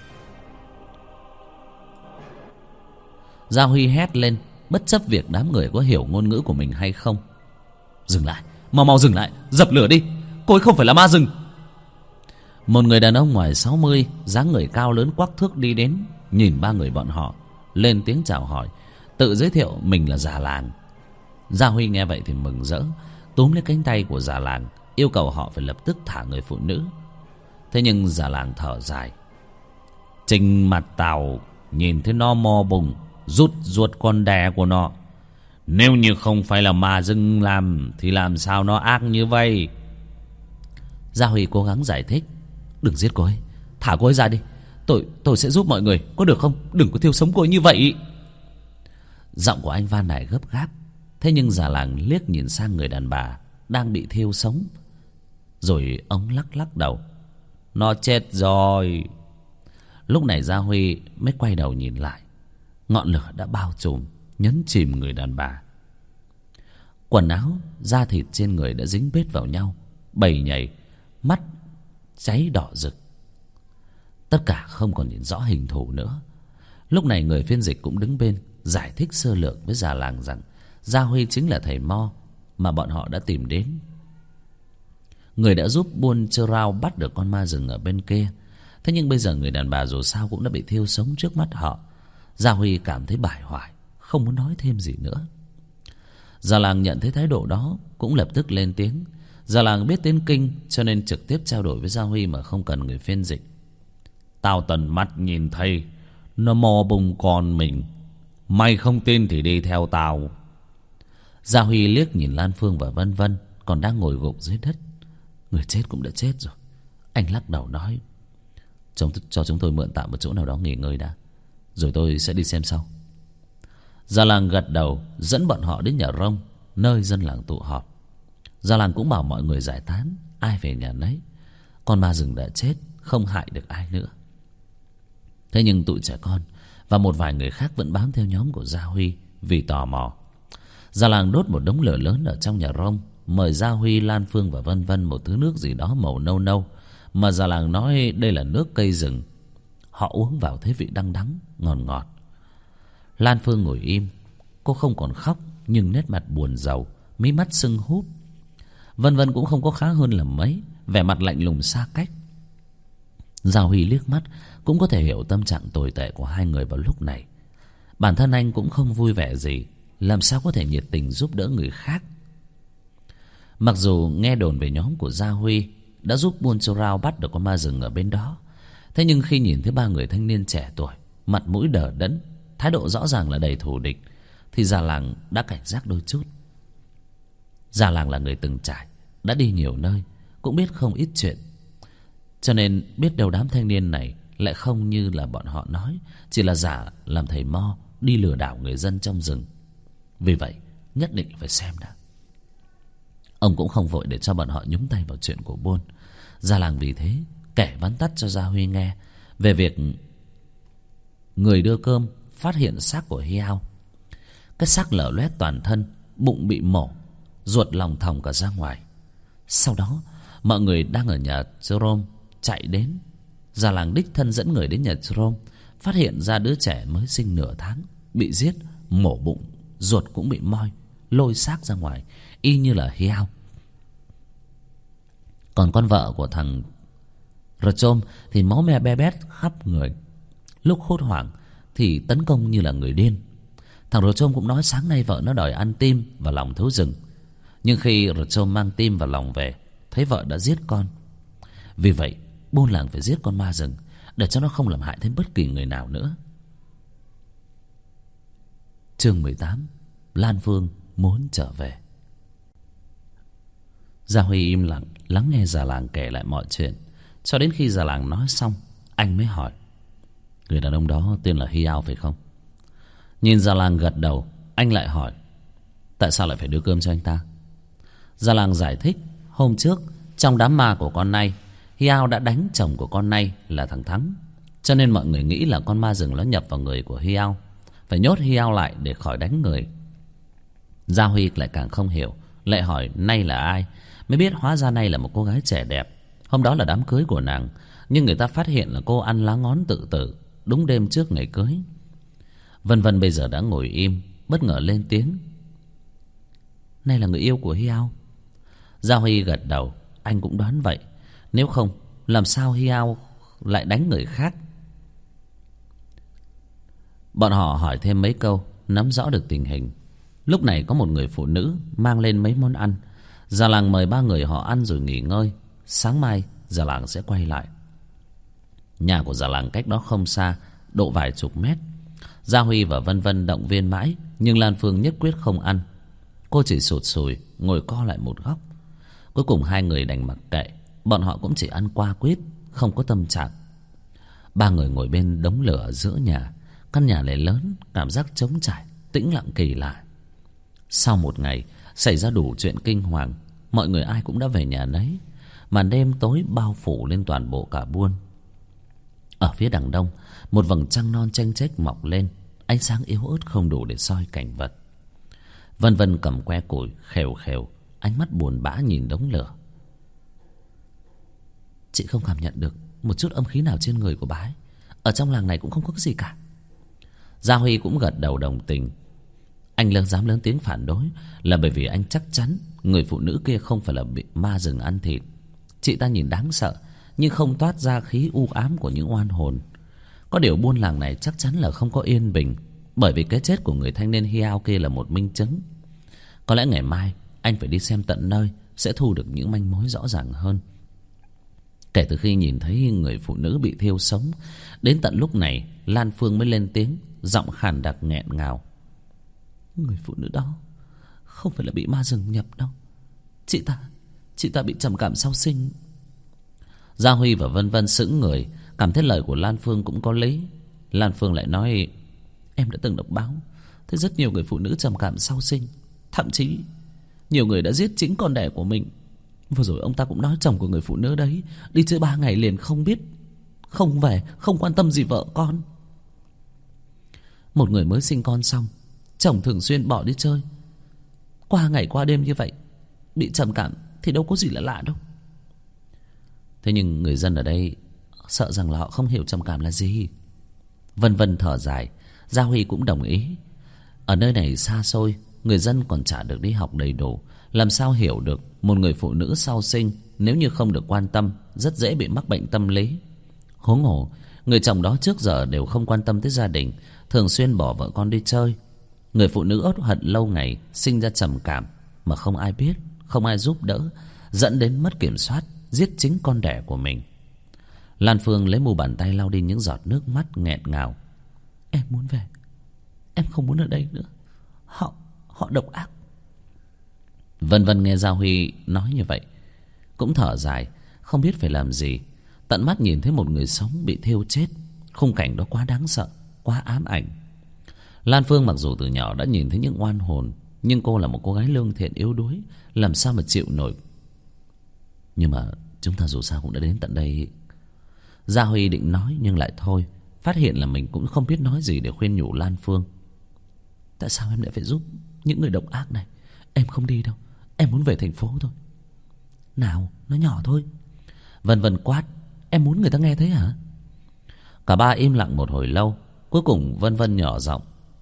Gia Huy hét lên, bất chấp việc đám người có hiểu ngôn ngữ của mình hay không. Dừng lại, mau mau dừng lại, dập lửa đi, cô ấy không phải là ma rừng. Một người đàn ông ngoài sáu mươi, dáng người cao lớn quắc thước đi đến, nhìn ba người bọn họ, lên tiếng chào hỏi, tự giới thiệu mình là già làng. Gia Huy nghe vậy thì mừng rỡ, túm lấy cánh tay của già làng, yêu cầu họ phải lập tức thả người phụ nữ. Thế nhưng già làng thở dài: Trình mặt tàu nhìn thấy nó mò bùng, rút ruột con đẻ của nó. Nếu như không phải là ma rừng làm thì làm sao nó ác như vậy? Gia Huy cố gắng giải thích: Đừng giết cô ấy, thả cô ấy ra đi. Tôi tôi sẽ giúp mọi người, có được không? Đừng có thiêu sống cô ấy như vậy. Giọng của anh van nài gấp gáp. Thế nhưng già làng liếc nhìn sang người đàn bà đang bị thiêu sống, rồi ông lắc lắc đầu: Nó chết rồi. Lúc này Gia Huy mới quay đầu nhìn lại. Ngọn lửa đã bao trùm, nhấn chìm người đàn bà. Quần áo, da thịt trên người đã dính bết vào nhau, bầy nhảy, mắt cháy đỏ rực. Tất cả không còn nhìn rõ hình thù nữa. Lúc này người phiên dịch cũng đứng bên giải thích sơ lược với già làng rằng Gia Huy chính là thầy Mo mà bọn họ đã tìm đến, người đã giúp Buôn Chơ Rao bắt được con ma rừng ở bên kia. Thế nhưng bây giờ người đàn bà dù sao cũng đã bị thiêu sống trước mắt họ. Gia Huy cảm thấy bải hoài, không muốn nói thêm gì nữa. Già làng nhận thấy thái độ đó cũng lập tức lên tiếng. Già làng biết tiếng Kinh cho nên trực tiếp trao đổi với Gia Huy mà không cần người phiên dịch. Tao tận mắt nhìn thấy nó mò bung con mình. Mày không tin thì đi theo tao. Gia Huy liếc nhìn Lan Phương và Vân Vân còn đang ngồi gục dưới đất. Người chết cũng đã chết rồi. Anh lắc đầu nói, Chúng, cho chúng tôi mượn tạm một chỗ nào đó nghỉ ngơi đã, rồi tôi sẽ đi xem sau. Già làng gật đầu, dẫn bọn họ đến nhà rông, nơi dân làng tụ họp. Già làng cũng bảo mọi người giải tán, ai về nhà nấy. Con ma rừng đã chết, không hại được ai nữa. Thế nhưng tụi trẻ con và một vài người khác vẫn bám theo nhóm của Gia Huy vì tò mò. Già làng đốt một đống lửa lớn ở trong nhà rông, mời Gia Huy, Lan Phương và Vân Vân một thứ nước gì đó màu nâu nâu mà già làng nói đây là nước cây rừng. Họ uống vào thấy vị đắng đắng, ngọt ngọt. Lan Phương ngồi im, cô không còn khóc nhưng nét mặt buồn rầu, mí mắt sưng húp. Vân Vân cũng không có khá hơn là mấy, vẻ mặt lạnh lùng xa cách. Gia Huy liếc mắt cũng có thể hiểu tâm trạng tồi tệ của hai người vào lúc này. Bản thân anh cũng không vui vẻ gì, làm sao có thể nhiệt tình giúp đỡ người khác. Mặc dù nghe đồn về nhóm của Gia Huy đã giúp Buôn Chơ Rao bắt được con ma rừng ở bên đó, thế nhưng khi nhìn thấy ba người thanh niên trẻ tuổi, mặt mũi đờ đẫn, thái độ rõ ràng là đầy thù địch, thì già làng đã cảnh giác đôi chút. Già làng là người từng trải, đã đi nhiều nơi, cũng biết không ít chuyện, cho nên biết đâu đám thanh niên này lại không như là bọn họ nói, chỉ là giả làm thầy Mo đi lừa đảo người dân trong rừng. Vì vậy nhất định phải xem đã. Ông cũng không vội để cho bọn họ nhúng tay vào chuyện của Buôn. Già làng vì thế kể vắn tắt cho Gia Huy nghe về việc người đưa cơm phát hiện xác của Hiao. Cái xác lở loét toàn thân, bụng bị mổ, ruột lòng thòng cả ra ngoài. Sau đó mọi người đang ở nhà Jerome chạy đến. Già làng đích thân dẫn người đến nhà Jerome, phát hiện ra đứa trẻ mới sinh nửa tháng bị giết, mổ bụng, ruột cũng bị moi, lôi xác ra ngoài y như là Hiao. Còn con vợ của thằng Rchom thì máu me be bét khắp người, lúc hốt hoảng thì tấn công như là người điên. Thằng Rchom cũng nói sáng nay vợ nó đòi ăn tim và lòng thú rừng, nhưng khi Rchom mang tim và lòng về, thấy vợ đã giết con. Vì vậy buôn làng phải giết con ma rừng để cho nó không làm hại thêm bất kỳ người nào nữa. Chương mười tám. Lan Phương muốn trở về. Gia Huy im lặng lắng nghe già làng kể lại mọi chuyện, cho đến khi già làng nói xong, anh mới hỏi, người đàn ông đó tên là Hiao phải không? Nhìn già làng gật đầu, anh lại hỏi, tại sao lại phải đưa cơm cho anh ta? Già làng giải thích, hôm trước trong đám ma của con Nay, Hiao đã đánh chồng của con Nay là thằng Thắng, cho nên mọi người nghĩ là con ma rừng nó nhập vào người của Hiao, phải nhốt Hiao lại để khỏi đánh người. Gia Huy lại càng không hiểu, lại hỏi Nay là ai, mới biết hóa ra Nay là một cô gái trẻ đẹp. Hôm đó là đám cưới của nàng, nhưng người ta phát hiện là cô ăn lá ngón tự tử đúng đêm trước ngày cưới. Vân Vân bây giờ đã ngồi im, bất ngờ lên tiếng, Nay là người yêu của Hiao. Gia Huy gật đầu, anh cũng đoán vậy, nếu không làm sao Hiao lại đánh người khác. Bọn họ hỏi thêm mấy câu, nắm rõ được tình hình. Lúc này có một người phụ nữ mang lên mấy món ăn. Già làng mời ba người họ ăn rồi nghỉ ngơi. Sáng mai già làng sẽ quay lại. Nhà của già làng cách đó không xa, độ vài chục mét. Gia Huy và Vân Vân động viên mãi, nhưng Lan Phương nhất quyết không ăn. Cô chỉ sụt sùi ngồi co lại một góc. Cuối cùng hai người đành mặc kệ. Bọn họ cũng chỉ ăn qua quýt, không có tâm trạng. Ba người ngồi bên đống lửa giữa nhà. Căn nhà này lớn, cảm giác trống trải, tĩnh lặng kỳ lạ. Sau một ngày xảy ra đủ chuyện kinh hoàng, mọi người ai cũng đã về nhà nấy. Màn đêm tối bao phủ lên toàn bộ cả Buôn. Ở phía đằng đông, một vầng trăng non chênh chếch mọc lên. ánh sáng yếu ớt không đủ để soi cảnh vật. Vân Vân cầm que củi khều khều, ánh mắt buồn bã nhìn đống lửa. Chị không cảm nhận được một chút âm khí nào trên người của bà ấy. Ở trong làng này cũng không có cái gì cả. Gia Huy cũng gật đầu đồng tình. Anh lớn dám lớn tiếng phản đối là bởi vì anh chắc chắn người phụ nữ kia không phải là bị ma rừng ăn thịt. Chị ta nhìn đáng sợ, nhưng không toát ra khí u ám của những oan hồn. Có điều buôn làng này chắc chắn là không có yên bình, bởi vì cái chết của người thanh niên Hiao kia là một minh chứng. Có lẽ ngày mai anh phải đi xem tận nơi, sẽ thu được những manh mối rõ ràng hơn. Kể từ khi nhìn thấy người phụ nữ bị thiêu sống, đến tận lúc này Lan Phương mới lên tiếng, giọng khàn đặc nghẹn ngào. Người phụ nữ đó không phải là bị ma rừng nhập đâu. Chị ta Chị ta bị trầm cảm sau sinh. Gia Huy và Vân Vân sững người, cảm thấy lời của Lan Phương cũng có lý. Lan Phương lại nói, em đã từng đọc báo thấy rất nhiều người phụ nữ trầm cảm sau sinh. Thậm chí nhiều người đã giết chính con đẻ của mình. Vừa rồi ông ta cũng nói chồng của người phụ nữ đấy đi chơi ba ngày liền không biết, không về, không quan tâm gì vợ con. Một người mới sinh con xong, chồng thường xuyên bỏ đi chơi, qua ngày qua đêm như vậy, bị trầm cảm thì đâu có gì là lạ đâu. Thế nhưng người dân ở đây sợ rằng là họ không hiểu trầm cảm là gì. Vân Vân thở dài. Gia Huy cũng đồng ý. Ở nơi này xa xôi, người dân còn chả được đi học đầy đủ, làm sao hiểu được một người phụ nữ sau sinh nếu như không được quan tâm rất dễ bị mắc bệnh tâm lý. Huống hồ người chồng đó trước giờ đều không quan tâm tới gia đình, thường xuyên bỏ vợ con đi chơi. Người phụ nữ uất hận lâu ngày, sinh ra trầm cảm mà không ai biết, không ai giúp đỡ, dẫn đến mất kiểm soát, giết chính con đẻ của mình. Lan Phương lấy mu bàn tay lau đi những giọt nước mắt nghẹn ngào. Em muốn về, em không muốn ở đây nữa. Họ, họ độc ác. Vân Vân nghe Gia Huy nói như vậy cũng thở dài, không biết phải làm gì. Tận mắt nhìn thấy một người sống bị thiêu chết, khung cảnh đó quá đáng sợ, quá ám ảnh. Lan Phương mặc dù từ nhỏ đã nhìn thấy những oan hồn, nhưng cô là một cô gái lương thiện yếu đuối, làm sao mà chịu nổi. Nhưng mà chúng ta dù sao cũng đã đến tận đây. Gia Huy định nói nhưng lại thôi, phát hiện là mình cũng không biết nói gì để khuyên nhủ Lan Phương. Tại sao em lại phải giúp những người độc ác này? Em không đi đâu, em muốn về thành phố thôi. Nào, nói nhỏ thôi. Vân Vân quát, em muốn người ta nghe thấy hả? Cả ba im lặng một hồi lâu. Cuối cùng Vân Vân nhỏ giọng,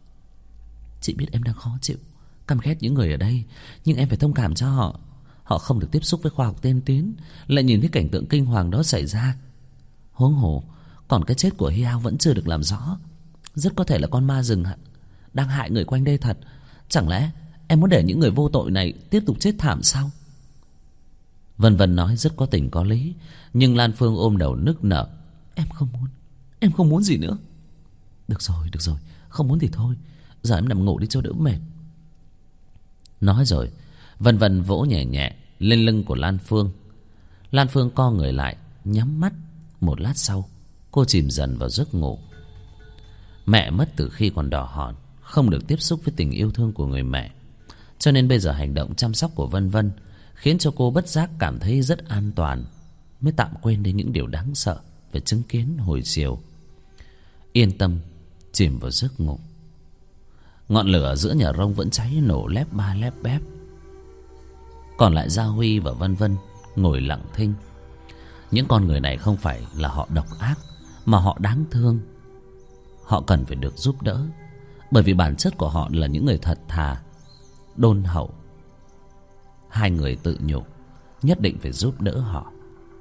chị biết em đang khó chịu, căm ghét những người ở đây, nhưng em phải thông cảm cho họ. Họ không được tiếp xúc với khoa học tiên tiến, lại nhìn thấy cảnh tượng kinh hoàng đó xảy ra. Huống hồ còn cái chết của Hiao vẫn chưa được làm rõ, rất có thể là con ma rừng đang hại người quanh đây thật. Chẳng lẽ em muốn để những người vô tội này tiếp tục chết thảm sao? Vân Vân nói rất có tình có lý, nhưng Lan Phương ôm đầu nức nở. Em không muốn, em không muốn gì nữa. Được rồi, được rồi, không muốn thì thôi, giờ em nằm ngủ đi cho đỡ mệt. Nói rồi Vân Vân vỗ nhẹ nhẹ lên lưng của Lan Phương. Lan Phương co người lại, nhắm mắt. Một lát sau cô chìm dần vào giấc ngủ. Mẹ mất từ khi còn đỏ hòn, không được tiếp xúc với tình yêu thương của người mẹ, cho nên bây giờ hành động chăm sóc của Vân Vân khiến cho cô bất giác cảm thấy rất an toàn, mới tạm quên đi những điều đáng sợ phải chứng kiến hồi chiều. Yên tâm chìm vào giấc ngủ. Ngọn lửa giữa nhà rông vẫn cháy nổ lép ba lép bép. Còn lại Gia Huy và Vân Vân ngồi lặng thinh. Những con người này không phải là họ độc ác, mà họ đáng thương. Họ cần phải được giúp đỡ, bởi vì bản chất của họ là những người thật thà, đôn hậu. Hai người tự nhủ nhất định phải giúp đỡ họ.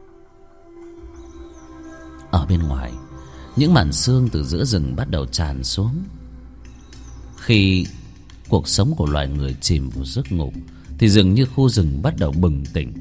Ở bên ngoài, những màn sương từ giữa rừng bắt đầu tràn xuống. Khi cuộc sống của loài người chìm vào giấc ngủ, thì dường như khu rừng bắt đầu bừng tỉnh.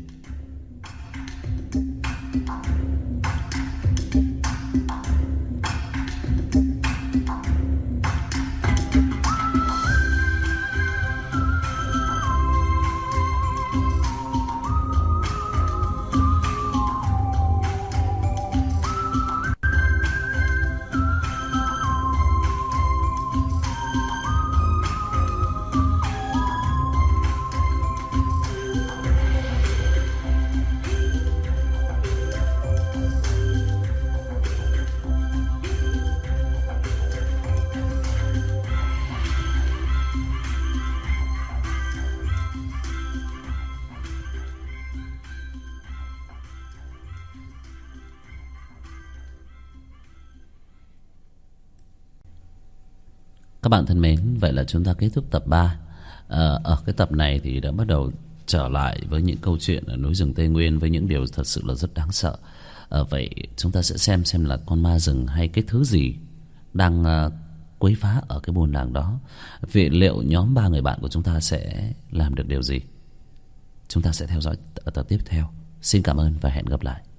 Các bạn thân mến, vậy là chúng ta kết thúc tập ba. à, Ở cái tập này thì đã bắt đầu trở lại với những câu chuyện ở núi rừng Tây Nguyên, với những điều thật sự là rất đáng sợ. à, Vậy chúng ta sẽ xem xem là con ma rừng hay cái thứ gì đang uh, quấy phá ở cái buôn làng đó. Vậy liệu nhóm ba người bạn của chúng ta sẽ làm được điều gì? Chúng ta sẽ theo dõi ở tập tiếp theo. Xin cảm ơn và hẹn gặp lại.